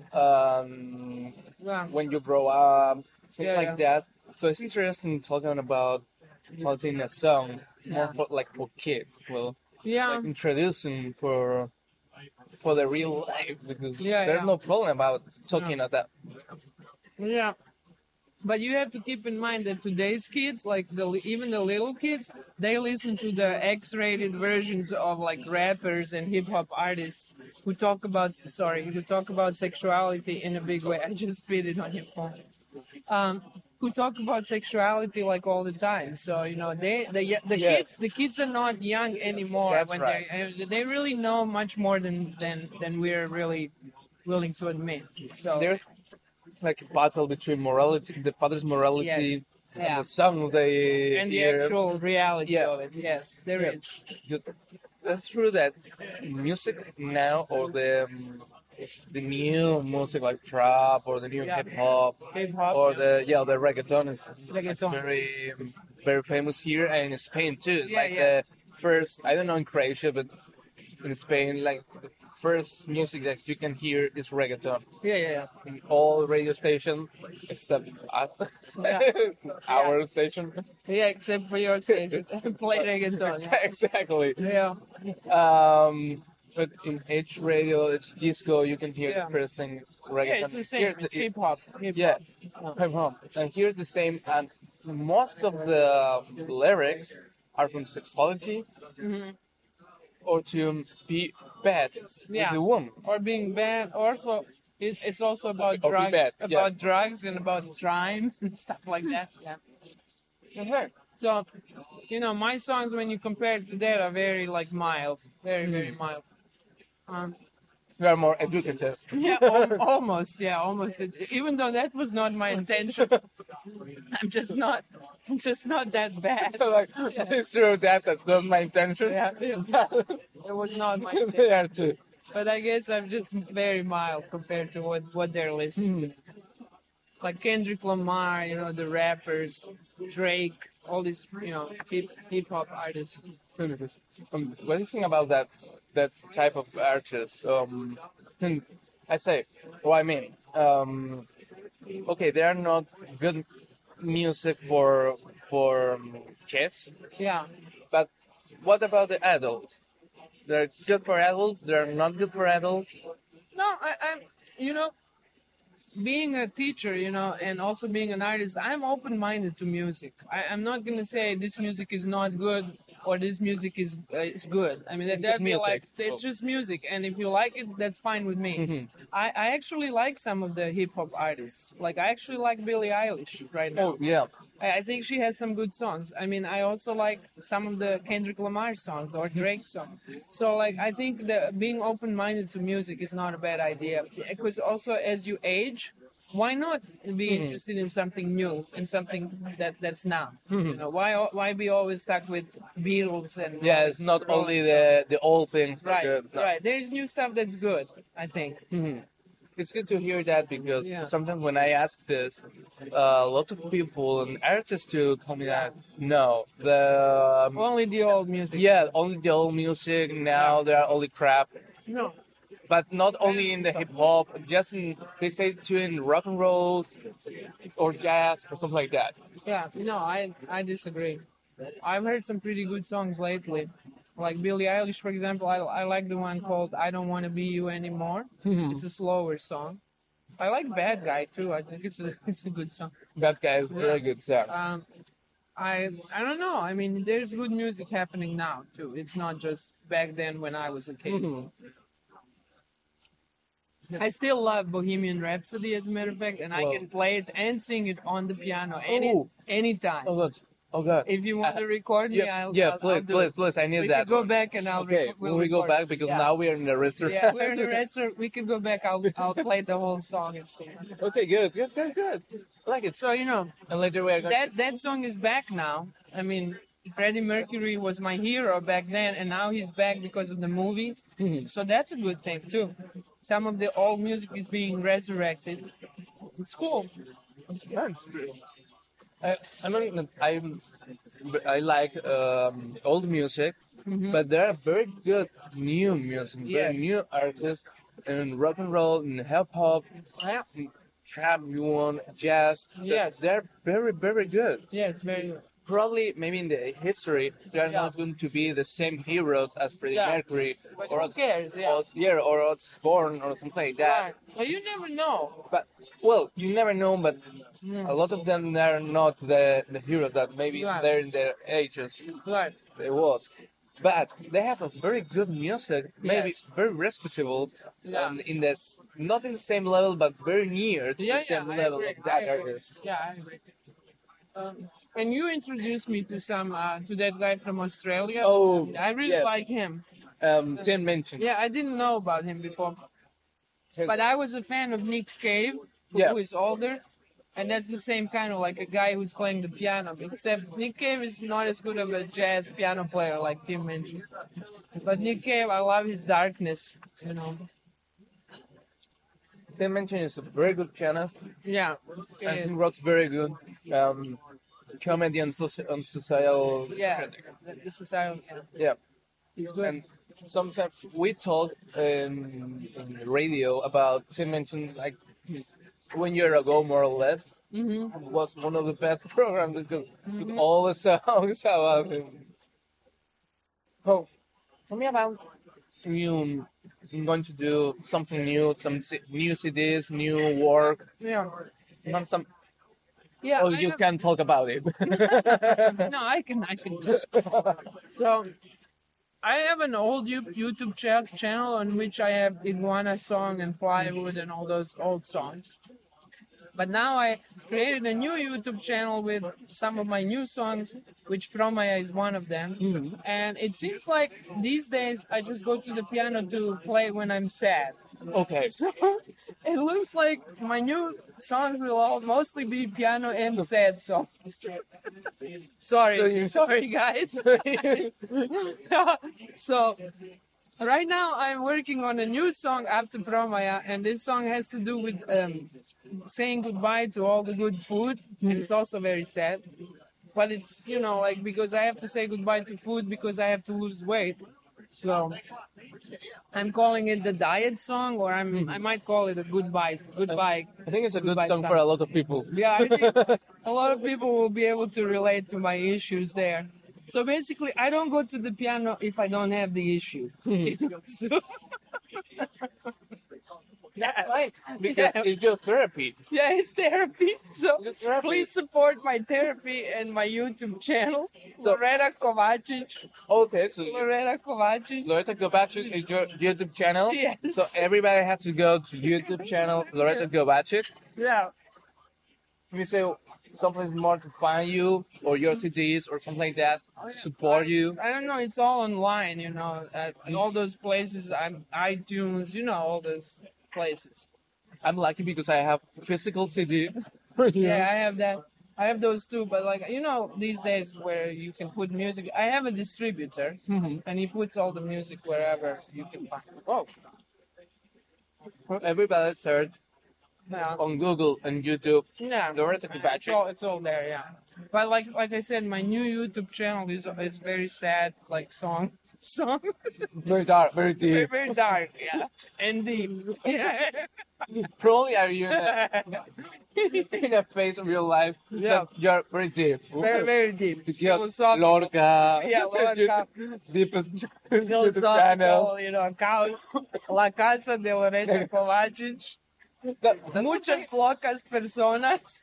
um, Yeah. when you grow up, things Yeah, like that. So it's interesting talking about sexuality in a song, more Yeah. for, like for kids. Well, Yeah. like introducing for for the real life because Yeah, there's yeah. no problem about talking about that. Yeah. But you have to keep in mind that today's kids, like the even the little kids, they listen to the X-rated versions of like rappers and hip hop artists who talk about sorry, who talk about sexuality in a big way. I just spit it on your phone. Um, who talk about sexuality like all the time. So you know, they the the Yes. kids the kids are not young anymore. That's when right. they they really know much more than than than we're really willing to admit. So There's like a battle between morality, the father's morality, Yes. and Yeah. the son they and the hear. actual reality Yeah. of it. Yes, there Yeah. is. Just- That's true that music now, or the um, the new music like trap or the new Yeah. hip hop, Hip hop, or yeah. the yeah the reggaeton is Reggaeton. very um, very famous here and in Spain too. Yeah, like yeah. the first, I don't know in Croatia, but in Spain, like the first music that you can hear is reggaeton. Yeah, yeah, yeah. In all radio stations except us, Yeah. our station. Yeah, except for your stage. Play reggaeton. Yeah. Exactly. yeah. Um, but in each radio, it's disco. You can hear Yeah. the first thing Yeah, reggaeton. it's the same. Here, It's the- hip hop. Hip yeah, hop. hip hop. And here the same. And most of the lyrics are from sexuality Mhm. or to be bad Yeah. with the woman. Or being bad. Also, it, it's also about Or be drugs, bad, yeah. about drugs and about crimes and stuff like that. Yeah. Okay. So, you know, my songs when you compare it to that are very like mild, very very mild. Um, We are more educative. Yeah, al- almost. Yeah, almost. It, even though that was not my intention, I'm just not. I'm just not that bad. So like, it's true that that's not my intention. Yeah, it was not my they intention. are too. But I guess I'm just very mild compared to what what they're listening to. Like Kendrick Lamar, you know, the rappers, Drake, all these, you know, hip hip hop artists. Um, what do you think about that that type of artist? Um, hmm, I say, what I mean. Um, okay, they are not good music for for um, kids, Yeah. but what about the adults? They're good for adults. They're not good for adults. No, I, I'm, you know, being a teacher, you know, and also being an artist, I'm open-minded to music. I, I'm not gonna say this music is not good or this music is uh, is good. I mean, It's that'd just be music. like it's just music, and if you like it, that's fine with me. I, I actually like some of the hip hop artists. Like I actually like Billie Eilish right now. Oh yeah, I I think she has some good songs. I mean, I also like some of the Kendrick Lamar songs or Drake songs. So, like, I think that being open-minded to music is not a bad idea. Because also, as you age, why not be interested in something new, in something that that's now? You know, why why be always stuck with Beatles and yeah. It's not Rolling only Stones? the the old things. that are right, good. No. right. There's new stuff that's good. I think. It's good to hear that because Yeah. sometimes when I ask this, uh, lots of people and artists to tell me that no, the um, Only the old music. yeah, only the old music now they are only crap. No. But not only in the hip hop, just in they say too in rock and roll or jazz or something like that. Yeah, no, I I disagree. I've heard some pretty good songs lately. Like Billie Eilish, for example, I, I like the one called I Don't Want to Be You Anymore. It's a slower song. I like Bad Guy too. I think it's a, it's a good song. That guy is very good song. Um, I I don't know. I mean, there's good music happening now too. It's not just back then when I was a kid. I still love Bohemian Rhapsody, as a matter of fact, and I Well- can play it and sing it on the piano any Ooh. anytime. Oh god, oh god. If you want to record me, Yeah, I'll yeah, I'll, please, I'll do please, it. please. I need We that. can go one. back and I'll Okay, rec- we'll when we go record back it. because Yeah. now we are in the restaurant. Yeah, we're in the restaurant. We can go back. I'll I'll play the whole song and sing. it. Okay, good, good, good, good. I like it. So you know And later we are going that that song is back now. I mean, Freddie Mercury was my hero back then, and now he's back because of the movie. So that's a good thing too. Some of the old music is being resurrected. It's cool. to. I, I mean, I I like um, old music, but there are very good new music, very Yes. new artists in rock and roll, in hip hop, Yeah. trap, you want jazz. Yes. They're very, very good. Yeah, it's very good. Probably, maybe in the history, they're Yeah. not going to be the same heroes as Freddie Yeah. Mercury But or who Oz- cares? Yeah. Oz- yeah, or Osbourne or something like that. Right. But you never know. But well, you never know. But Mm. a lot of them are not the the heroes that maybe Right. they're in their ages Right. they was. But they have a very good music, maybe Yes. very respectable, Yeah. um, in this not in the same level, but very near to Yeah, the same yeah, I level agree. of that I agree. artist. Yeah, I agree. Um, and you introduced me to some uh, to that guy from Australia. Oh, I really yes. like him. Um, Tim mentioned. Yeah, I didn't know about him before, but I was a fan of Nick Cave, who, Yeah. who is older, and that's the same kind of like a guy who's playing the piano. Except Nick Cave is not as good of a jazz piano player like Tim mentioned. But Nick Cave, I love his darkness. You know. Tim mentioned is a very good pianist, Yeah. and he Yeah. wrote very good um, comedy and, soci- and social Yeah. critic. The, the society. Yeah. It's good. And sometimes we talk um, in the radio about Tim mentioned like one year ago, more or less, hmm was one of the best programs because with all the songs about him. Oh, tell me about you going to do something new, some C- new C Ds, new work, Yeah. not some. Yeah. Oh, I you have- can talk about it. No, I can, I can. So, I have an old You- YouTube cha- channel on which I have Iguana Song and Plywood and all those old songs. But now I created a new YouTube channel with some of my new songs, which Promaya is one of them. And it seems like these days I just go to the piano to play when I'm sad. Okay. So it looks like my new songs will all mostly be piano and sad songs. sorry, So you- sorry guys. So right now I'm working on a new song after Promaya, and this song has to do with um, saying goodbye to all the good food, and it's also very sad. But it's, you know, like because I have to say goodbye to food because I have to lose weight. So I'm calling it the diet song, or I'm I might call it a goodbye goodbye. I think it's a good Goodbye song song. for a lot of people. Yeah, I think a lot of people will be able to relate to my issues there. So basically, I don't go to the piano if I don't have the issue. So- That's right. Because it's your therapy. yeah, it's therapy. So It's therapy. please support my therapy and my YouTube channel. So- Loretta Kovacic. Okay, so Loretta Kovacic. Loretta Kovacic is your YouTube channel. Yes. So everybody has to go to YouTube channel Loretta Kovacic. Yeah. Can you say something more to find you or your C Ds or something like that? Support you. I don't know. It's all online, you know. At all those places, I'm iTunes, you know, all those places. I'm lucky because I have physical C D. Yeah, I have that. I have those too, but like you know, these days where you can put music, I have a distributor, and he puts all the music wherever you can find. Oh. Everybody search Yeah, on Google and YouTube yeah. Loretta It's Kovacic. all, it's all there, yeah. But like like I said, my new YouTube channel is is very sad, like song song, Very dark, very very deep. very dark, yeah, and deep. Yeah. Probably are you in a, in a phase of your life Yeah. that you're very deep. Very very deep. Because Philosophical, Lorca, Yeah, Lorca. deepest YouTube channel. philosophical, you know, couch, La Casa de Loretta Kovacic. That, that, Muchas locas personas.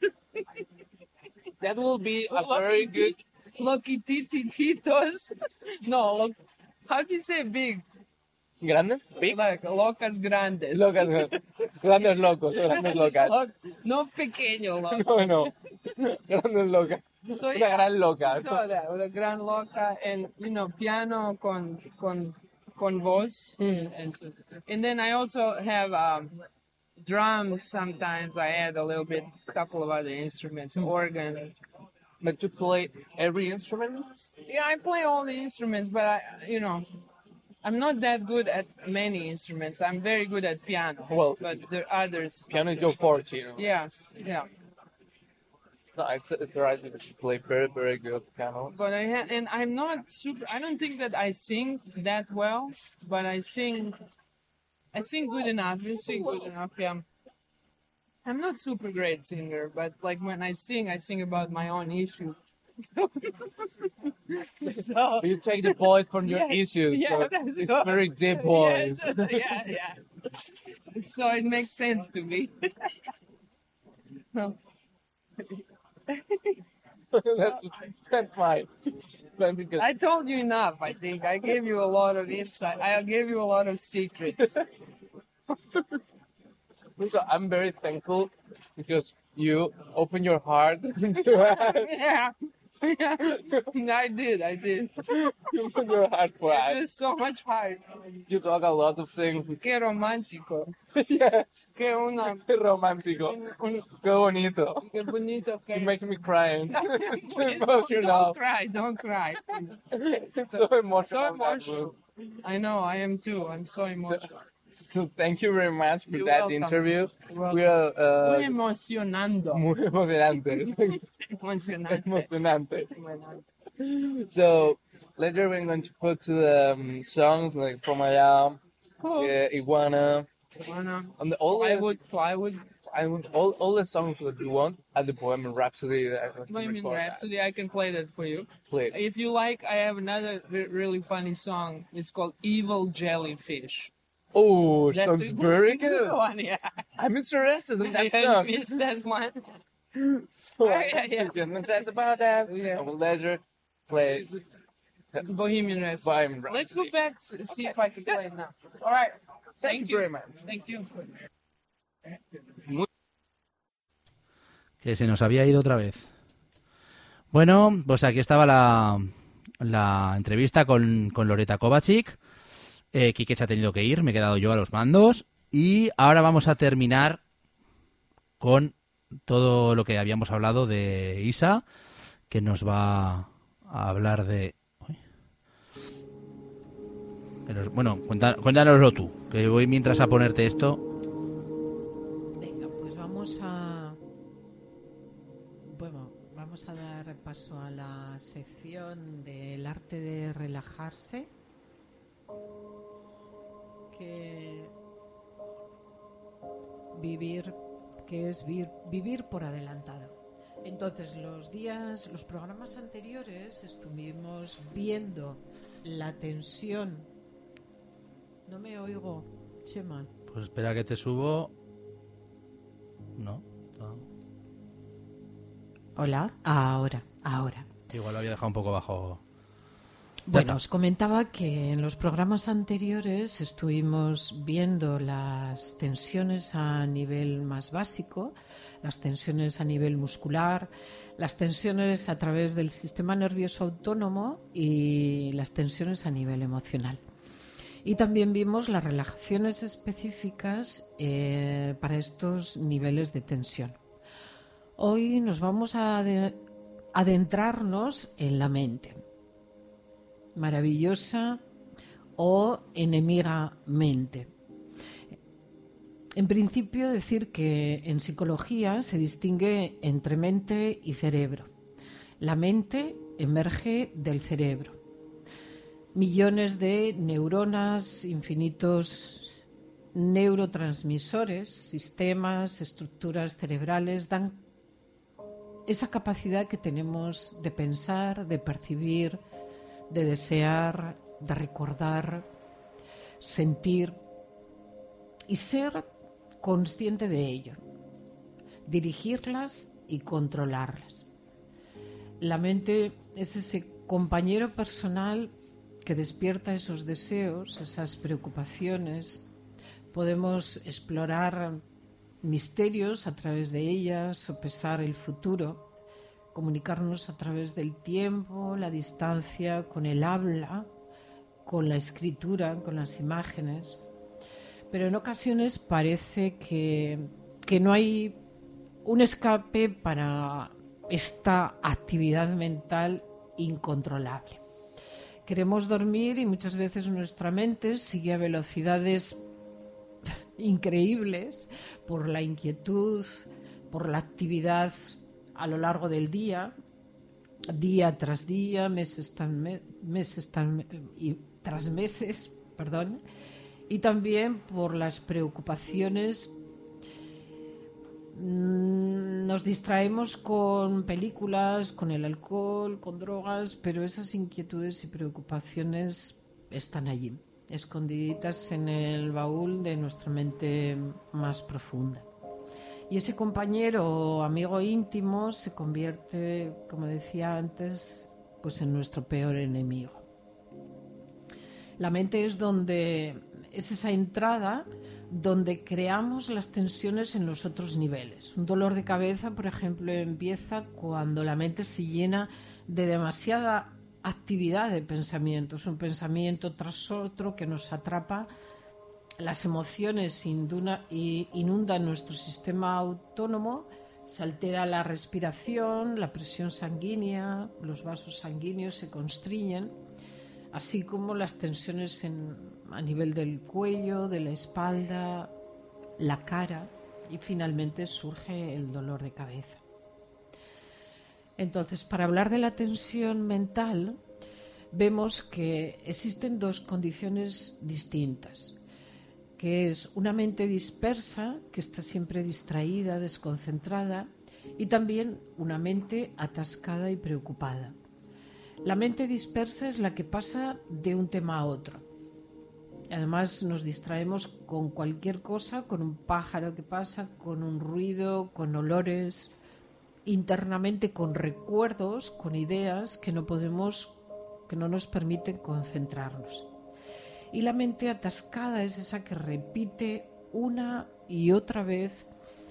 that will be a very good. Loquitititos. No, lo, how do you say big? Grande? Big? Like locas grandes. Locas, grandes locos, grandes locas. Loc- no pequeño, loco. No, no. Grandes locas. So, Una yeah. gran loca. So that, una gran loca, and you know, piano con con con voz, and, so- and then I also have um, drums. Sometimes I add a little bit, couple of other instruments, organ. But you play every instrument? Yeah, I play all the instruments, but I, you know, I'm not that good at many instruments. I'm very good at piano. Well, but there are others. piano is your forte, you know. Yeah, yeah. No, it's it's alright. You play very very good piano. But I ha- and I'm not super. I don't think that I sing that well, but I sing. I sing good enough. I sing good enough. Yeah. I'm not super great singer, but like when I sing, I sing about my own issues. So, so You take the voice from your Yeah, issues, yeah, so that's it's so- very deep voice. yes, yeah, yeah. So it makes sense to me. No. that's, that's fine. Fine, because I told you enough, I think. I gave you a lot of insight. I gave you a lot of secrets. so I'm very thankful because you open your heart to us. Yeah. Yeah. I did, I did. You open your heart for It us. was so much hard. You talk a lot of things. Qué romántico. Yes, Qué una. romántico. un- Qué bonito. Qué bonito que. You make me cry. It's so Please, don't, emotional. don't cry, don't cry. It's so emotional. So that emotional. book. I know, I am too. I'm so emotional. So thank you very much for You're that welcome. interview. You're welcome. We are uh, Muy emocionando. muy emocionante. Emocionante. emocionante. Emocionante. So later we're going to put to the um, songs like From Allá, Cool. uh, Iguana, Bueno, and the, all the plywood, plywood. I would all, all the songs that you want at the Bohemian Rhapsody. That I'm going to Bohemian record that. Rhapsody, I can play that for you. Please. If you like, I have another re- really funny song. It's called Evil Jellyfish. Oh, That's sounds a- that's very a good. one, yeah. I'm interested in I that haven't song. missed that one. So Yeah, I'm yeah, yeah. interested about that. Yeah. I will later play Bohemian Rhapsody. Bohemian Rhapsody. Let's go back to see if I can play it now. All right. Thank, Thank you you. very much. Thank you. Que se nos había ido otra vez. Bueno, pues aquí estaba la, la entrevista con, con Loreta Kovačič. Eh, Quique se ha tenido que ir, me he quedado yo a los mandos. Y ahora vamos a terminar con todo lo que habíamos hablado de Isa, que nos va a hablar de... Uy. Que nos- Bueno, cuenta- cuéntanoslo tú, que voy mientras a ponerte esto. Venga, pues vamos a. Bueno, vamos a dar paso a la sección del arte de relajarse. Que. Vivir. Que es vir- vivir por adelantado. Entonces, los días, los programas anteriores estuvimos viendo la tensión. No me oigo, Chema. Pues espera que te subo. No, no. Hola. Ahora, ahora. Igual lo había dejado un poco bajo. Bueno, os comentaba que en los programas anteriores estuvimos viendo las tensiones a nivel más básico, las tensiones a nivel muscular, las tensiones a través del sistema nervioso autónomo y las tensiones a nivel emocional. Y también vimos las relajaciones específicas eh, para estos niveles de tensión. Hoy nos vamos a ade- adentrarnos en la mente. Maravillosa o enemiga mente. En principio, decir que en psicología se distingue entre mente y cerebro. La mente emerge del cerebro. Millones de neuronas, infinitos neurotransmisores, sistemas, estructuras cerebrales dan esa capacidad que tenemos de pensar, de percibir, de desear, de recordar, sentir y ser consciente de ello, dirigirlas y controlarlas. La mente es ese compañero personal que despierta esos deseos, esas preocupaciones. Podemos explorar misterios a través de ellas, sopesar el futuro, comunicarnos a través del tiempo, la distancia, con el habla, con la escritura, con las imágenes. Pero en ocasiones parece que, que no hay un escape para esta actividad mental incontrolable. Queremos dormir y muchas veces nuestra mente sigue a velocidades increíbles por la inquietud, por la actividad a lo largo del día, día tras día, meses, tan me- meses tan, y tras meses, perdón, y también por las preocupaciones. Mm, Nos distraemos con películas, con el alcohol, con drogas, pero esas inquietudes y preocupaciones están allí, escondiditas en el baúl de nuestra mente más profunda. Y ese compañero o amigo íntimo se convierte, como decía antes, pues en nuestro peor enemigo. La mente es donde es esa entrada donde creamos las tensiones en los otros niveles. Un dolor de cabeza, por ejemplo, empieza cuando la mente se llena de demasiada actividad de pensamientos, un pensamiento tras otro que nos atrapa. Las emociones induna- y inundan nuestro sistema autónomo, se altera la respiración, la presión sanguínea, los vasos sanguíneos se constriñen, así como las tensiones en, a nivel del cuello, de la espalda, la cara, y finalmente surge el dolor de cabeza. Entonces, para hablar de la tensión mental, vemos que existen dos condiciones distintas, que es una mente dispersa, que está siempre distraída, desconcentrada, y también una mente atascada y preocupada. La mente dispersa es la que pasa de un tema a otro. Además nos distraemos con cualquier cosa, con un pájaro que pasa, con un ruido, con olores, internamente con recuerdos, con ideas que no podemos, que no nos permiten concentrarnos. Y la mente atascada es esa que repite una y otra vez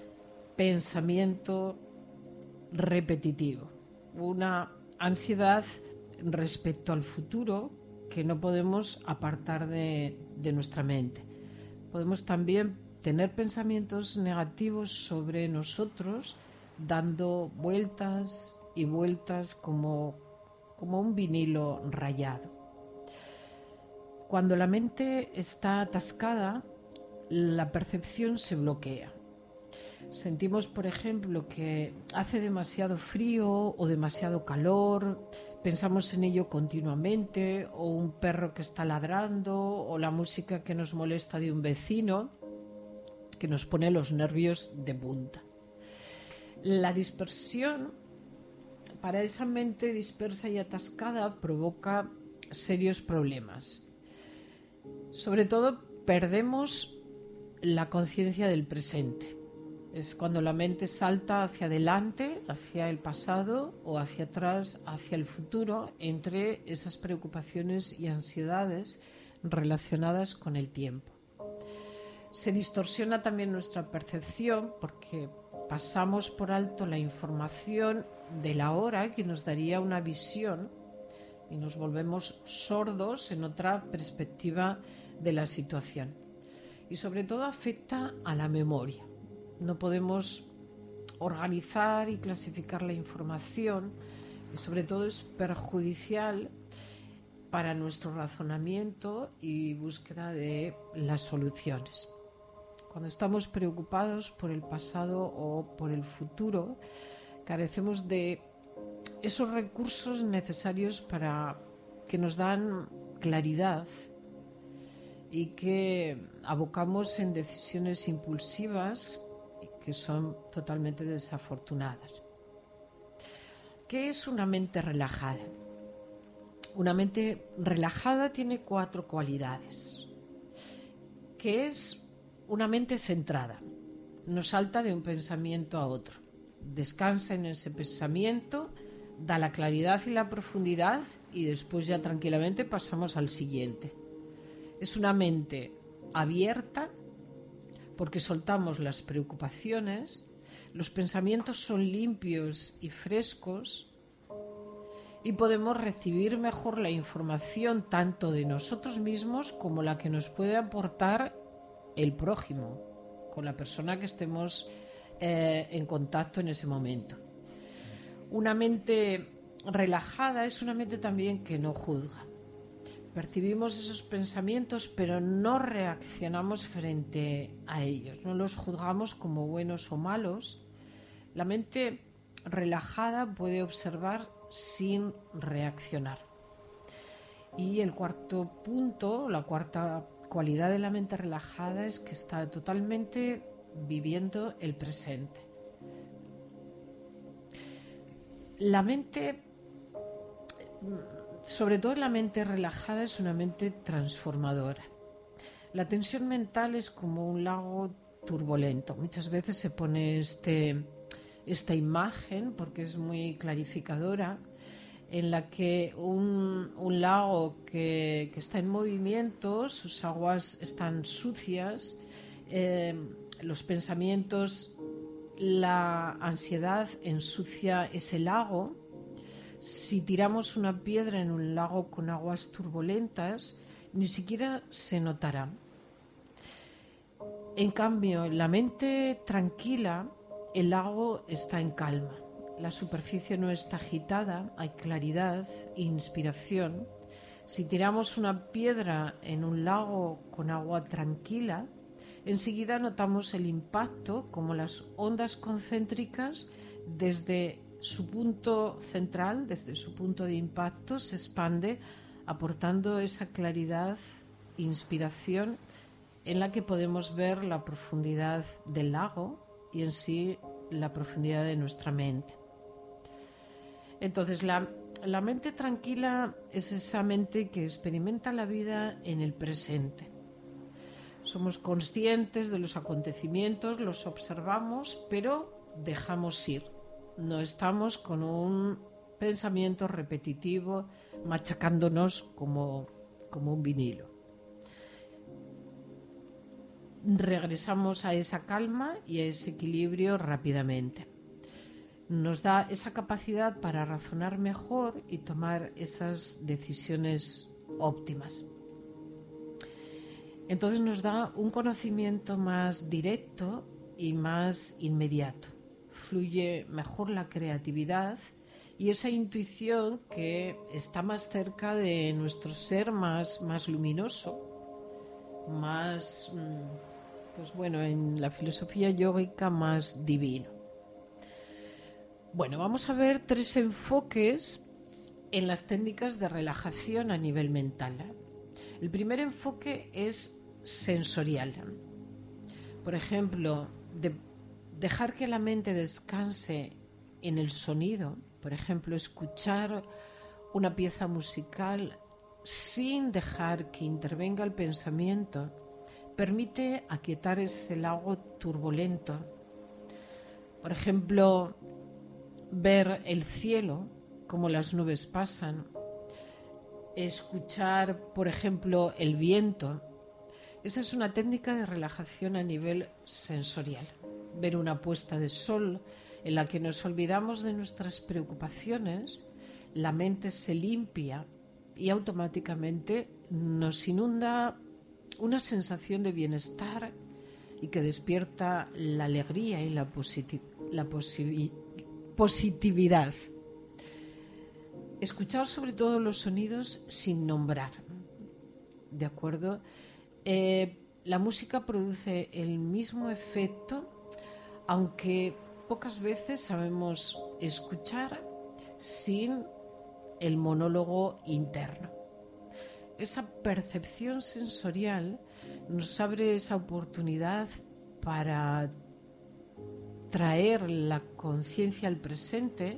pensamiento repetitivo, una ansiedad respecto al futuro que no podemos apartar de, de nuestra mente. Podemos también tener pensamientos negativos sobre nosotros, dando vueltas y vueltas como, como un vinilo rayado. Cuando la mente está atascada, la percepción se bloquea. Sentimos, por ejemplo, que hace demasiado frío o demasiado calor, pensamos en ello continuamente, o un perro que está ladrando, o la música que nos molesta de un vecino, que nos pone los nervios de punta. La dispersión, para esa mente dispersa y atascada, provoca serios problemas. Sobre todo, perdemos la conciencia del presente. Es cuando la mente salta hacia adelante, hacia el pasado, o hacia atrás, hacia el futuro, entre esas preocupaciones y ansiedades relacionadas con el tiempo. Se distorsiona también nuestra percepción porque pasamos por alto la información de la hora que nos daría una visión y nos volvemos sordos en otra perspectiva de la situación. Y sobre todo afecta a la memoria. No podemos organizar y clasificar la información y sobre todo es perjudicial para nuestro razonamiento y búsqueda de las soluciones. Cuando estamos preocupados por el pasado o por el futuro, carecemos de esos recursos necesarios para que nos dan claridad y que abocamos en decisiones impulsivas que son totalmente desafortunadas. ¿Qué es una mente relajada? Una mente relajada tiene cuatro cualidades. ¿Qué es una mente centrada? No salta de un pensamiento a otro. Descansa en ese pensamiento, da la claridad y la profundidad y después ya tranquilamente pasamos al siguiente. Es una mente abierta porque soltamos las preocupaciones, los pensamientos son limpios y frescos y podemos recibir mejor la información tanto de nosotros mismos como la que nos puede aportar el prójimo, con la persona que estemos eh, en contacto en ese momento. Una mente relajada es una mente también que no juzga. Percibimos esos pensamientos, pero no reaccionamos frente a ellos, no los juzgamos como buenos o malos. La mente relajada puede observar sin reaccionar. Y el cuarto punto, la cuarta cualidad de la mente relajada es que está totalmente viviendo el presente. La mente, sobre todo la mente relajada, es una mente transformadora. La tensión mental es como un lago turbulento. Muchas veces se pone este, esta imagen, porque es muy clarificadora, en la que un, un lago que, que está en movimiento, sus aguas están sucias, eh, los pensamientos, la ansiedad ensucia ese lago. Si tiramos una piedra en un lago con aguas turbulentas, ni siquiera se notará. En cambio, en la mente tranquila, el lago está en calma. La superficie no está agitada, hay claridad e inspiración. Si tiramos una piedra en un lago con agua tranquila, enseguida notamos el impacto, como las ondas concéntricas desde su punto central, desde su punto de impacto, se expande, aportando esa claridad e inspiración en la que podemos ver la profundidad del lago y en sí la profundidad de nuestra mente. Entonces, la, la mente tranquila es esa mente que experimenta la vida en el presente. Somos conscientes de los acontecimientos, los observamos, pero dejamos ir. No estamos con un pensamiento repetitivo machacándonos como, como un vinilo. Regresamos a esa calma y a ese equilibrio rápidamente. Nos da esa capacidad para razonar mejor y tomar esas decisiones óptimas. Entonces nos da un conocimiento más directo y más inmediato. Fluye mejor la creatividad y esa intuición que está más cerca de nuestro ser más, más luminoso, más, pues bueno, en la filosofía yógica más divino. Bueno, vamos a ver tres enfoques en las técnicas de relajación a nivel mental. El primer enfoque es sensorial. Por ejemplo, de dejar que la mente descanse en el sonido, por ejemplo, escuchar una pieza musical sin dejar que intervenga el pensamiento, permite aquietar ese lago turbulento. Por ejemplo, ver el cielo, como las nubes pasan, escuchar, por ejemplo, el viento. Esa es una técnica de relajación a nivel sensorial. Ver una puesta de sol en la que nos olvidamos de nuestras preocupaciones, la mente se limpia y automáticamente nos inunda una sensación de bienestar y que despierta la alegría y la, positi- la posi- positividad. Escuchar sobre todo los sonidos sin nombrar, ¿de acuerdo? Eh, la música produce el mismo efecto, aunque pocas veces sabemos escuchar sin el monólogo interno. Esa percepción sensorial nos abre esa oportunidad para traer la conciencia al presente.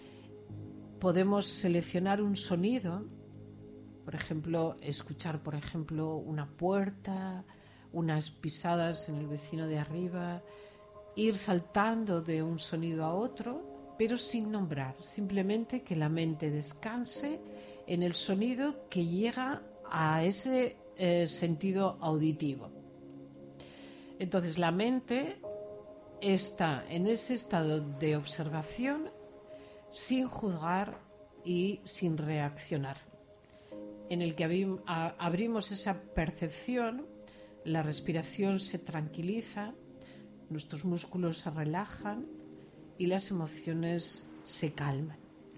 Podemos seleccionar un sonido, por ejemplo, escuchar, por ejemplo, una puerta, unas pisadas en el vecino de arriba, ir saltando de un sonido a otro, pero sin nombrar, simplemente que la mente descanse en el sonido que llega a ese eh, sentido auditivo. Entonces la mente está en ese estado de observación sin juzgar y sin reaccionar, en el que abrim- a- abrimos esa percepción, la respiración se tranquiliza, nuestros músculos se relajan y las emociones se calman.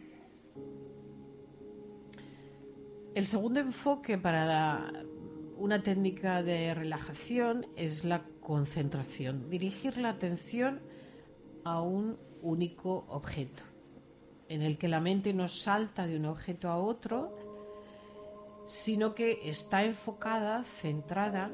El segundo enfoque para la, una técnica de relajación es la concentración, dirigir la atención a un único objeto, en el que la mente no salta de un objeto a otro, sino que está enfocada, centrada,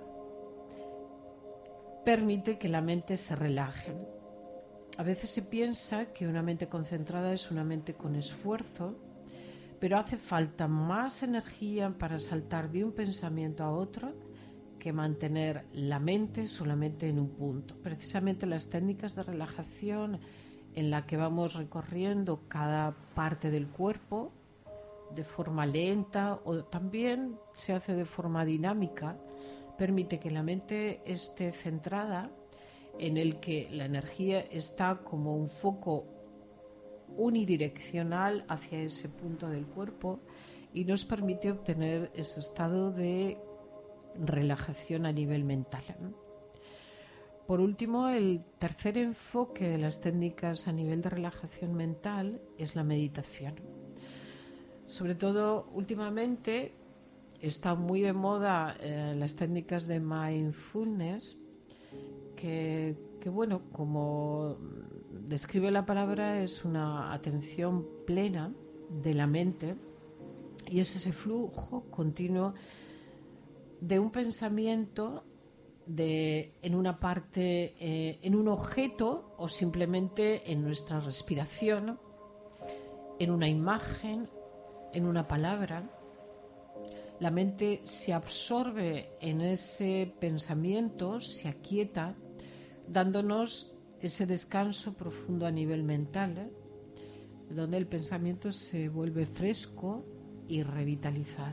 permite que la mente se relaje. A veces se piensa que una mente concentrada es una mente con esfuerzo, pero hace falta más energía para saltar de un pensamiento a otro que mantener la mente solamente en un punto. Precisamente las técnicas de relajación en la que vamos recorriendo cada parte del cuerpo de forma lenta o también se hace de forma dinámica, permite que la mente esté centrada, en el que la energía está como un foco unidireccional hacia ese punto del cuerpo y nos permite obtener ese estado de relajación a nivel mental. Por último, el tercer enfoque de las técnicas a nivel de relajación mental es la meditación. Sobre todo, últimamente está muy de moda eh, las técnicas de mindfulness, que, que bueno, como describe la palabra, es una atención plena de la mente y es ese flujo continuo de un pensamiento de, en una parte, eh, en un objeto o simplemente en nuestra respiración, en una imagen, en una palabra. La mente se absorbe en ese pensamiento, se aquieta, dándonos ese descanso profundo a nivel mental, ¿eh? donde el pensamiento se vuelve fresco y revitalizado.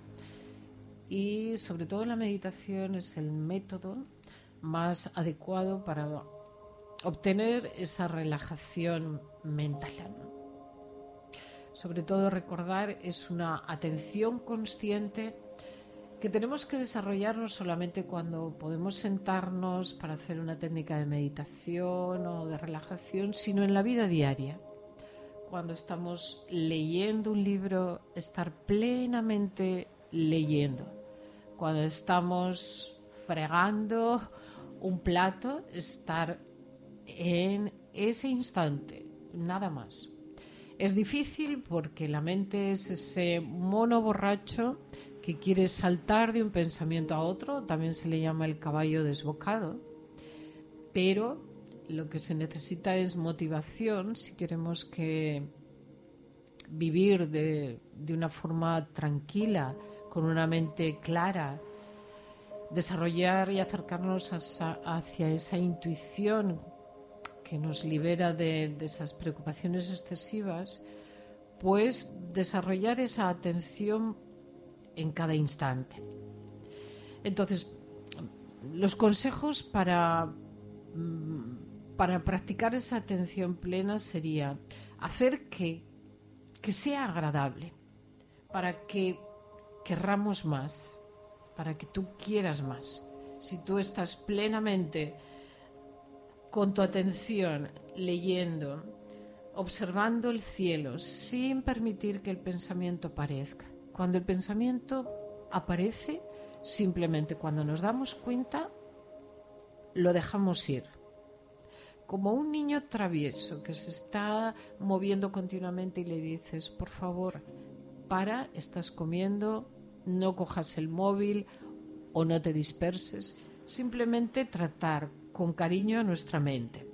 Y sobre todo la meditación es el método más adecuado para obtener esa relajación mental. Sobre todo recordar, es una atención consciente que tenemos que desarrollar no solamente cuando podemos sentarnos para hacer una técnica de meditación o de relajación, sino en la vida diaria. Cuando estamos leyendo un libro, estar plenamente leyendo. Cuando estamos fregando un plato, estar en ese instante, nada más. Es difícil porque la mente es ese mono borracho que quiere saltar de un pensamiento a otro, también se le llama el caballo desbocado, pero lo que se necesita es motivación si queremos que vivir de, de una forma tranquila, con una mente clara, desarrollar y acercarnos a, hacia esa intuición que nos libera de, de esas preocupaciones excesivas, pues desarrollar esa atención en cada instante. Entonces, los consejos para, para practicar esa atención plena sería hacer que, que sea agradable, para que querramos más, para que tú quieras más. Si tú estás plenamente con tu atención leyendo, observando el cielo, sin permitir que el pensamiento aparezca. Cuando el pensamiento aparece, simplemente cuando nos damos cuenta, lo dejamos ir. Como un niño travieso que se está moviendo continuamente y le dices, por favor, para, estás comiendo, no cojas el móvil o no te disperses. Simplemente tratar con cariño a nuestra mente.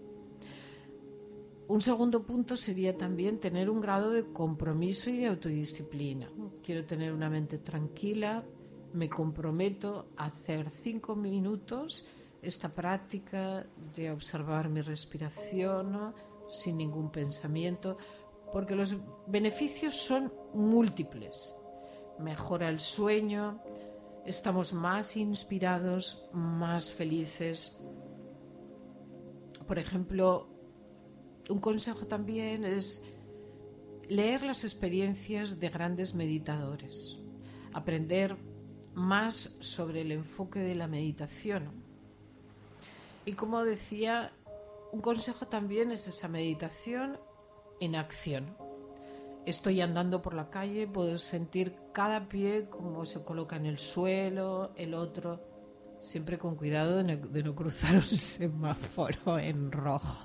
Un segundo punto sería también tener un grado de compromiso y de autodisciplina. Quiero tener una mente tranquila, me comprometo a hacer cinco minutos esta práctica de observar mi respiración, ¿no?, sin ningún pensamiento, porque los beneficios son múltiples. Mejora el sueño, estamos más inspirados, más felices. Por ejemplo, un consejo también es leer las experiencias de grandes meditadores, aprender más sobre el enfoque de la meditación. Y como decía, un consejo también es esa meditación en acción. Estoy andando por la calle, puedo sentir cada pie como se coloca en el suelo, el otro, siempre con cuidado de no, de no cruzar un semáforo en rojo.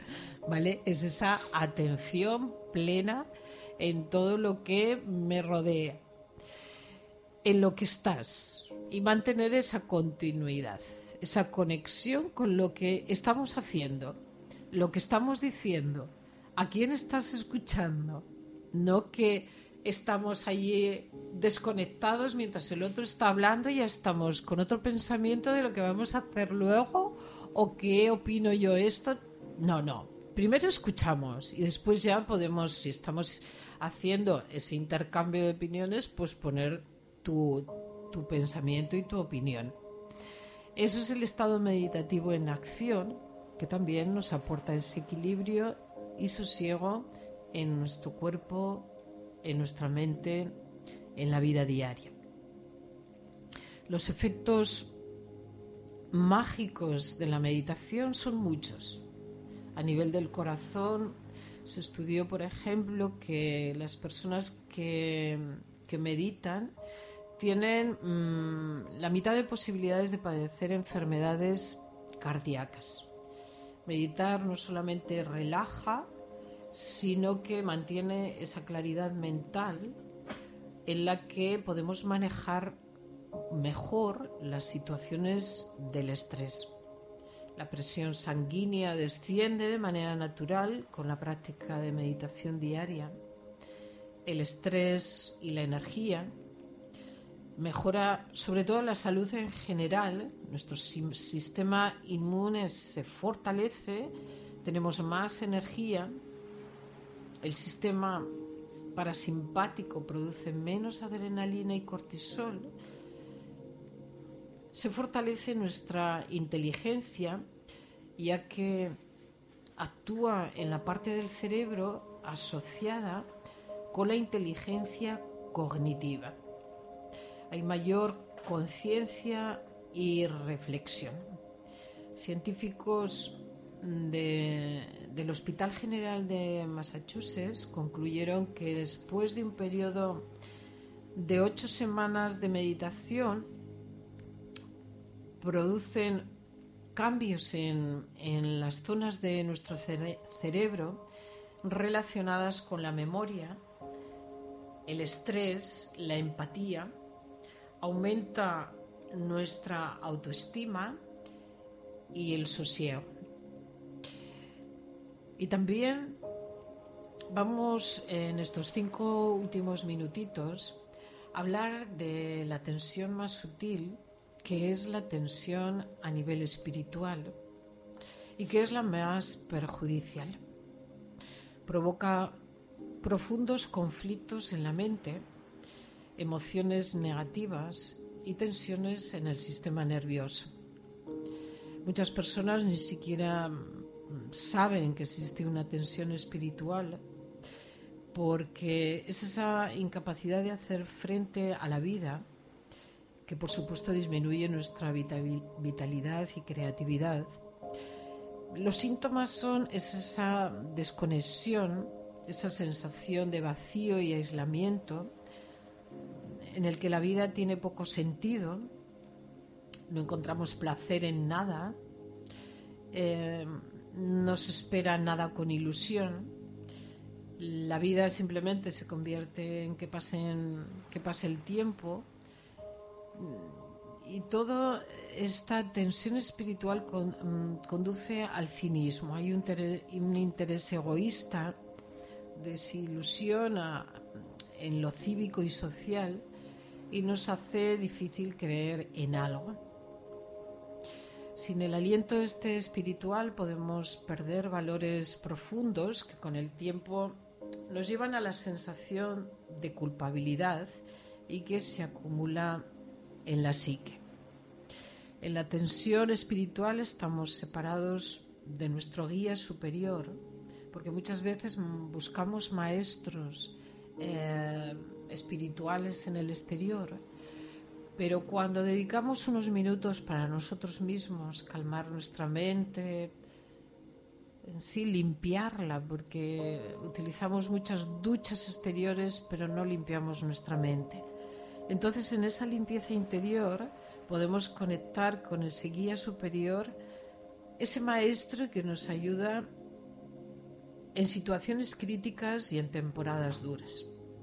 ¿vale? Es esa atención plena en todo lo que me rodea, en lo que estás, y mantener esa continuidad, esa conexión con lo que estamos haciendo, lo que estamos diciendo, a quién estás escuchando, no que estamos allí desconectados mientras el otro está hablando y ya estamos con otro pensamiento de lo que vamos a hacer luego o qué opino yo esto. No, no. Primero escuchamos y después ya podemos, si estamos haciendo ese intercambio de opiniones, pues poner tu, tu pensamiento y tu opinión. Eso es el estado meditativo en acción, que también nos aporta ese equilibrio y sosiego en nuestro cuerpo, en nuestra mente, en la vida diaria. Los efectos mágicos de la meditación son muchos. A nivel del corazón, se estudió, por ejemplo, que las personas que, que meditan tienen mmm, la mitad de posibilidades de padecer enfermedades cardíacas. Meditar no solamente relaja, sino que mantiene esa claridad mental en la que podemos manejar mejor las situaciones del estrés. La presión sanguínea desciende de manera natural con la práctica de meditación diaria. El estrés y la energía mejora sobre todo la salud en general. Nuestro sistema inmune se fortalece, tenemos más energía. El sistema parasimpático produce menos adrenalina y cortisol. Se fortalece nuestra inteligencia, ya que actúa en la parte del cerebro asociada con la inteligencia cognitiva. Hay mayor conciencia y reflexión. Científicos de, del Hospital General de Massachusetts concluyeron que después de un periodo de ocho semanas de meditación producen cambios en, en las zonas de nuestro cere- cerebro relacionadas con la memoria, el estrés, la empatía. Aumenta nuestra autoestima y el sosiego. Y también vamos en estos cinco últimos minutitos a hablar de la tensión más sutil, que es la tensión a nivel espiritual y que es la más perjudicial. Provoca profundos conflictos en la mente, emociones negativas y tensiones en el sistema nervioso. Muchas personas ni siquiera saben que existe una tensión espiritual porque es esa incapacidad de hacer frente a la vida que por supuesto disminuye nuestra vitalidad y creatividad. Los síntomas son es esa desconexión, esa sensación de vacío y aislamiento en el que la vida tiene poco sentido, no encontramos placer en nada, eh, no se espera nada con ilusión, la vida simplemente se convierte en que, pasen, que pase el tiempo, y toda esta tensión espiritual con, conduce al cinismo. Hay un, ter, un interés egoísta, desilusión a, en lo cívico y social, y nos hace difícil creer en algo. Sin el aliento este espiritual podemos perder valores profundos que con el tiempo nos llevan a la sensación de culpabilidad y que se acumula en la psique. En la tensión espiritual estamos separados de nuestro guía superior, porque muchas veces buscamos maestros eh, espirituales en el exterior, pero cuando dedicamos unos minutos para nosotros mismos, calmar nuestra mente, en sí limpiarla, porque utilizamos muchas duchas exteriores pero no limpiamos nuestra mente. Entonces en esa limpieza interior podemos conectar con ese guía superior, ese maestro que nos ayuda en situaciones críticas y en temporadas duras.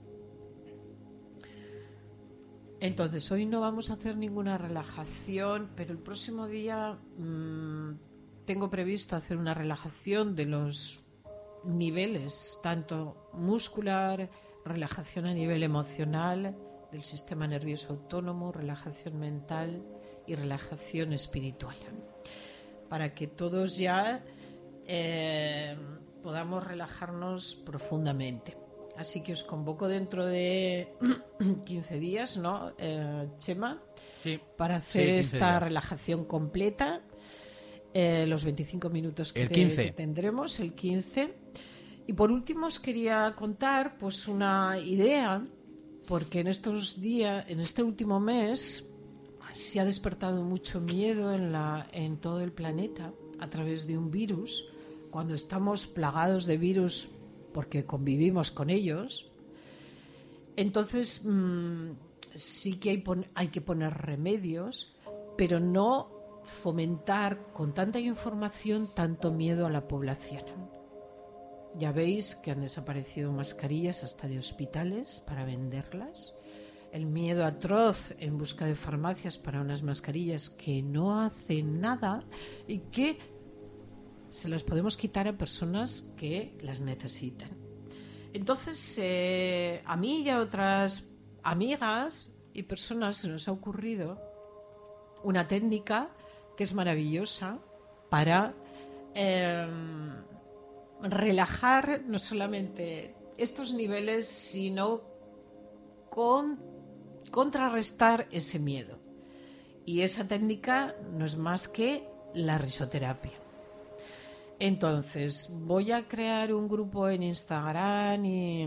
Entonces, hoy no vamos a hacer ninguna relajación, pero el próximo día mmm, tengo previsto hacer una relajación de los niveles, tanto muscular, relajación a nivel emocional, del sistema nervioso autónomo, relajación mental y relajación espiritual, para que todos ya eh, podamos relajarnos profundamente. Así que os convoco dentro de quince días, ¿no, eh, Chema? Sí. Para hacer Sí, esta días. relajación completa, eh, los veinticinco minutos que, El te- quince. que tendremos, el quince. Y por último os quería contar pues una idea, porque en estos días, en este último mes, se ha despertado mucho miedo en, la, en todo el planeta a través de un virus. Cuando estamos plagados de virus porque convivimos con ellos, entonces mmm, sí que hay, pon- hay que poner remedios, pero no fomentar con tanta información tanto miedo a la población. Ya veis que han desaparecido mascarillas hasta de hospitales para venderlas. El miedo atroz en busca de farmacias para unas mascarillas que no hacen nada y que se las podemos quitar a personas que las necesitan. Entonces, eh, a mí y a otras amigas y personas se nos ha ocurrido una técnica que es maravillosa para eh, relajar no solamente estos niveles, sino con, contrarrestar ese miedo. Y esa técnica no es más que la risoterapia. Entonces, voy a crear un grupo en Instagram y,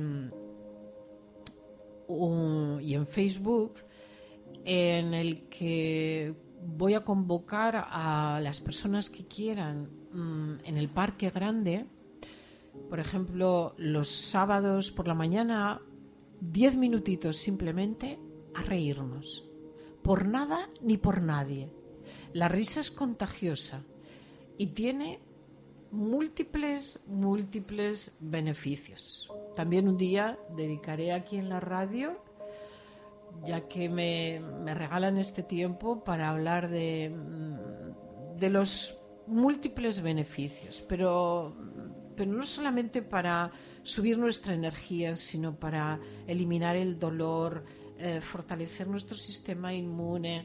un- y en Facebook en el que voy a convocar a las personas que quieran mm, en el Parque Grande, por ejemplo, los sábados por la mañana, diez minutitos simplemente a reírnos. Por nada ni por nadie. La risa es contagiosa y tiene múltiples, múltiples beneficios. También un día dedicaré aquí en la radio, ya que me, me regalan este tiempo para hablar de, de los múltiples beneficios, pero, pero no solamente para subir nuestra energía, sino para eliminar el dolor, eh, fortalecer nuestro sistema inmune,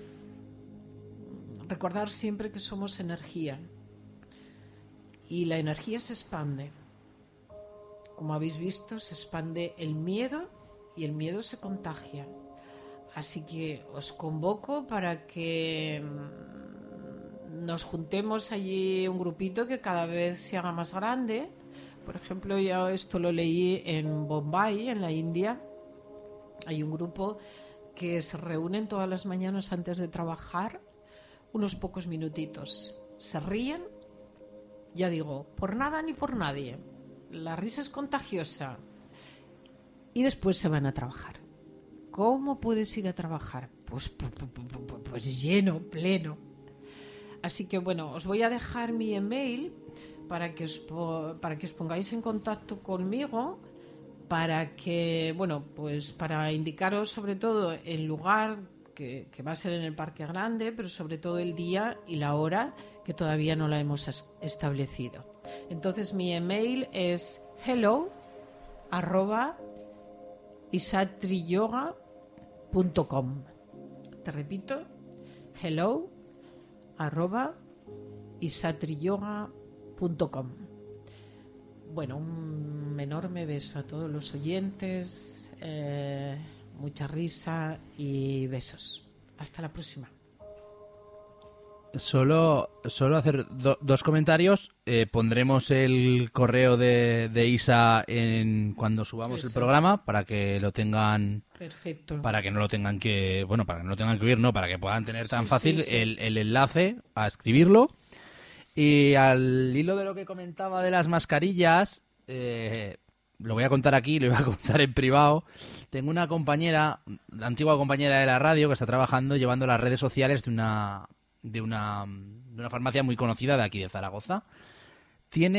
recordar siempre que somos energía. Y la energía se expande. Como habéis visto, se expande el miedo y el miedo se contagia. Así que os convoco para que nos juntemos allí un grupito que cada vez se haga más grande. Por ejemplo, yo esto lo leí en Bombay, en la India. Hay un grupo que se reúnen todas las mañanas antes de trabajar, unos pocos minutitos. Se ríen. Ya digo, por nada ni por nadie. La risa es contagiosa. Y después se van a trabajar. ¿Cómo puedes ir a trabajar? Pues, pues, pues, pues lleno, pleno. Así que bueno, os voy a dejar mi email para que os, para que os pongáis en contacto conmigo, para que, bueno, pues para indicaros sobre todo el lugar que, que va a ser en el Parque Grande, pero sobre todo el día y la hora, que todavía no la hemos establecido. Entonces mi email es hello arroba isatriyoga punto com. Te repito, hello arroba isatriyoga punto com. Bueno, un enorme beso a todos los oyentes, eh, mucha risa y besos. Hasta la próxima. Solo, solo hacer do- dos comentarios. Eh, pondremos el correo de, de Isa en cuando subamos Eso. el programa para que lo tengan, Perfecto. para que no lo tengan que, bueno, para que no lo tengan que oír, no, para que puedan tener tan Sí, fácil sí, sí. El, el enlace a escribirlo. Y al hilo de lo que comentaba de las mascarillas, eh, lo voy a contar aquí, lo voy a contar en privado. Tengo una compañera, la antigua compañera de la radio, que está trabajando llevando las redes sociales de una de una, de una farmacia muy conocida de aquí de Zaragoza. Tienen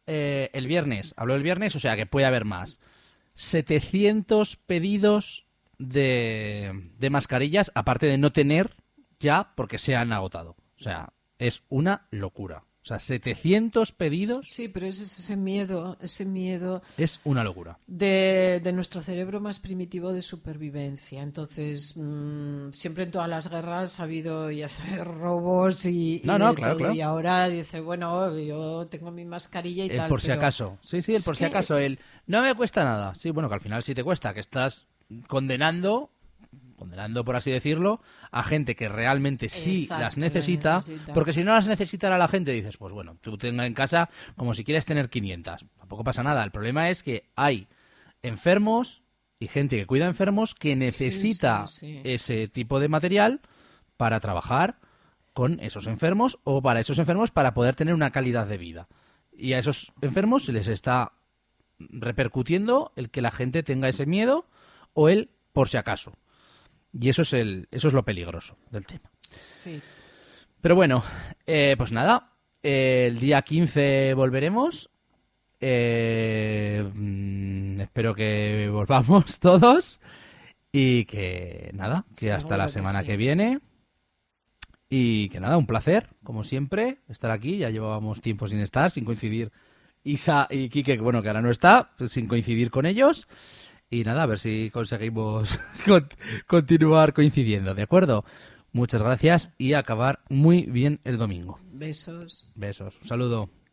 eh, el viernes, habló el viernes, o sea que puede haber más. setecientos pedidos de, de mascarillas, aparte de no tener ya porque se han agotado. O sea, es una locura. O sea, setecientos pedidos. Sí, pero es ese miedo, ese miedo es una locura. De, de nuestro cerebro más primitivo de supervivencia. Entonces, mmm, siempre en todas las guerras ha habido, ya sabes, robos y, no, y no, de claro, todo. claro. Y ahora dice, bueno, yo tengo mi mascarilla y el tal. por si pero... acaso. Sí, sí, el por si que... acaso. El no me cuesta nada. Sí, bueno, que al final sí te cuesta, que estás condenando... condenando, por así decirlo, a gente que realmente sí Exacto, las necesita, las necesita, porque si no las necesitara la gente, dices, pues bueno, tú tengas en casa como si quieres tener quinientas, tampoco pasa nada. El problema es que hay enfermos y gente que cuida enfermos que necesita sí, sí, sí. ese tipo de material para trabajar con esos enfermos o para esos enfermos para poder tener una calidad de vida. Y a esos enfermos se les está repercutiendo el que la gente tenga ese miedo o el por si acaso. Y eso es el, eso es lo peligroso del tema. Sí. Pero bueno, eh, pues nada, eh, el día quince volveremos. Eh, mmm, espero que volvamos todos. Y que nada, que Seguro hasta la que semana sí. que viene. Y que nada, un placer, como siempre, estar aquí. Ya llevábamos tiempo sin estar, sin coincidir. Isa y Quique, que bueno, que ahora no está, pues sin coincidir con ellos. Y nada, a ver si conseguimos continuar coincidiendo, ¿de acuerdo? Muchas gracias y acabar muy bien el domingo. Besos. Besos, un saludo.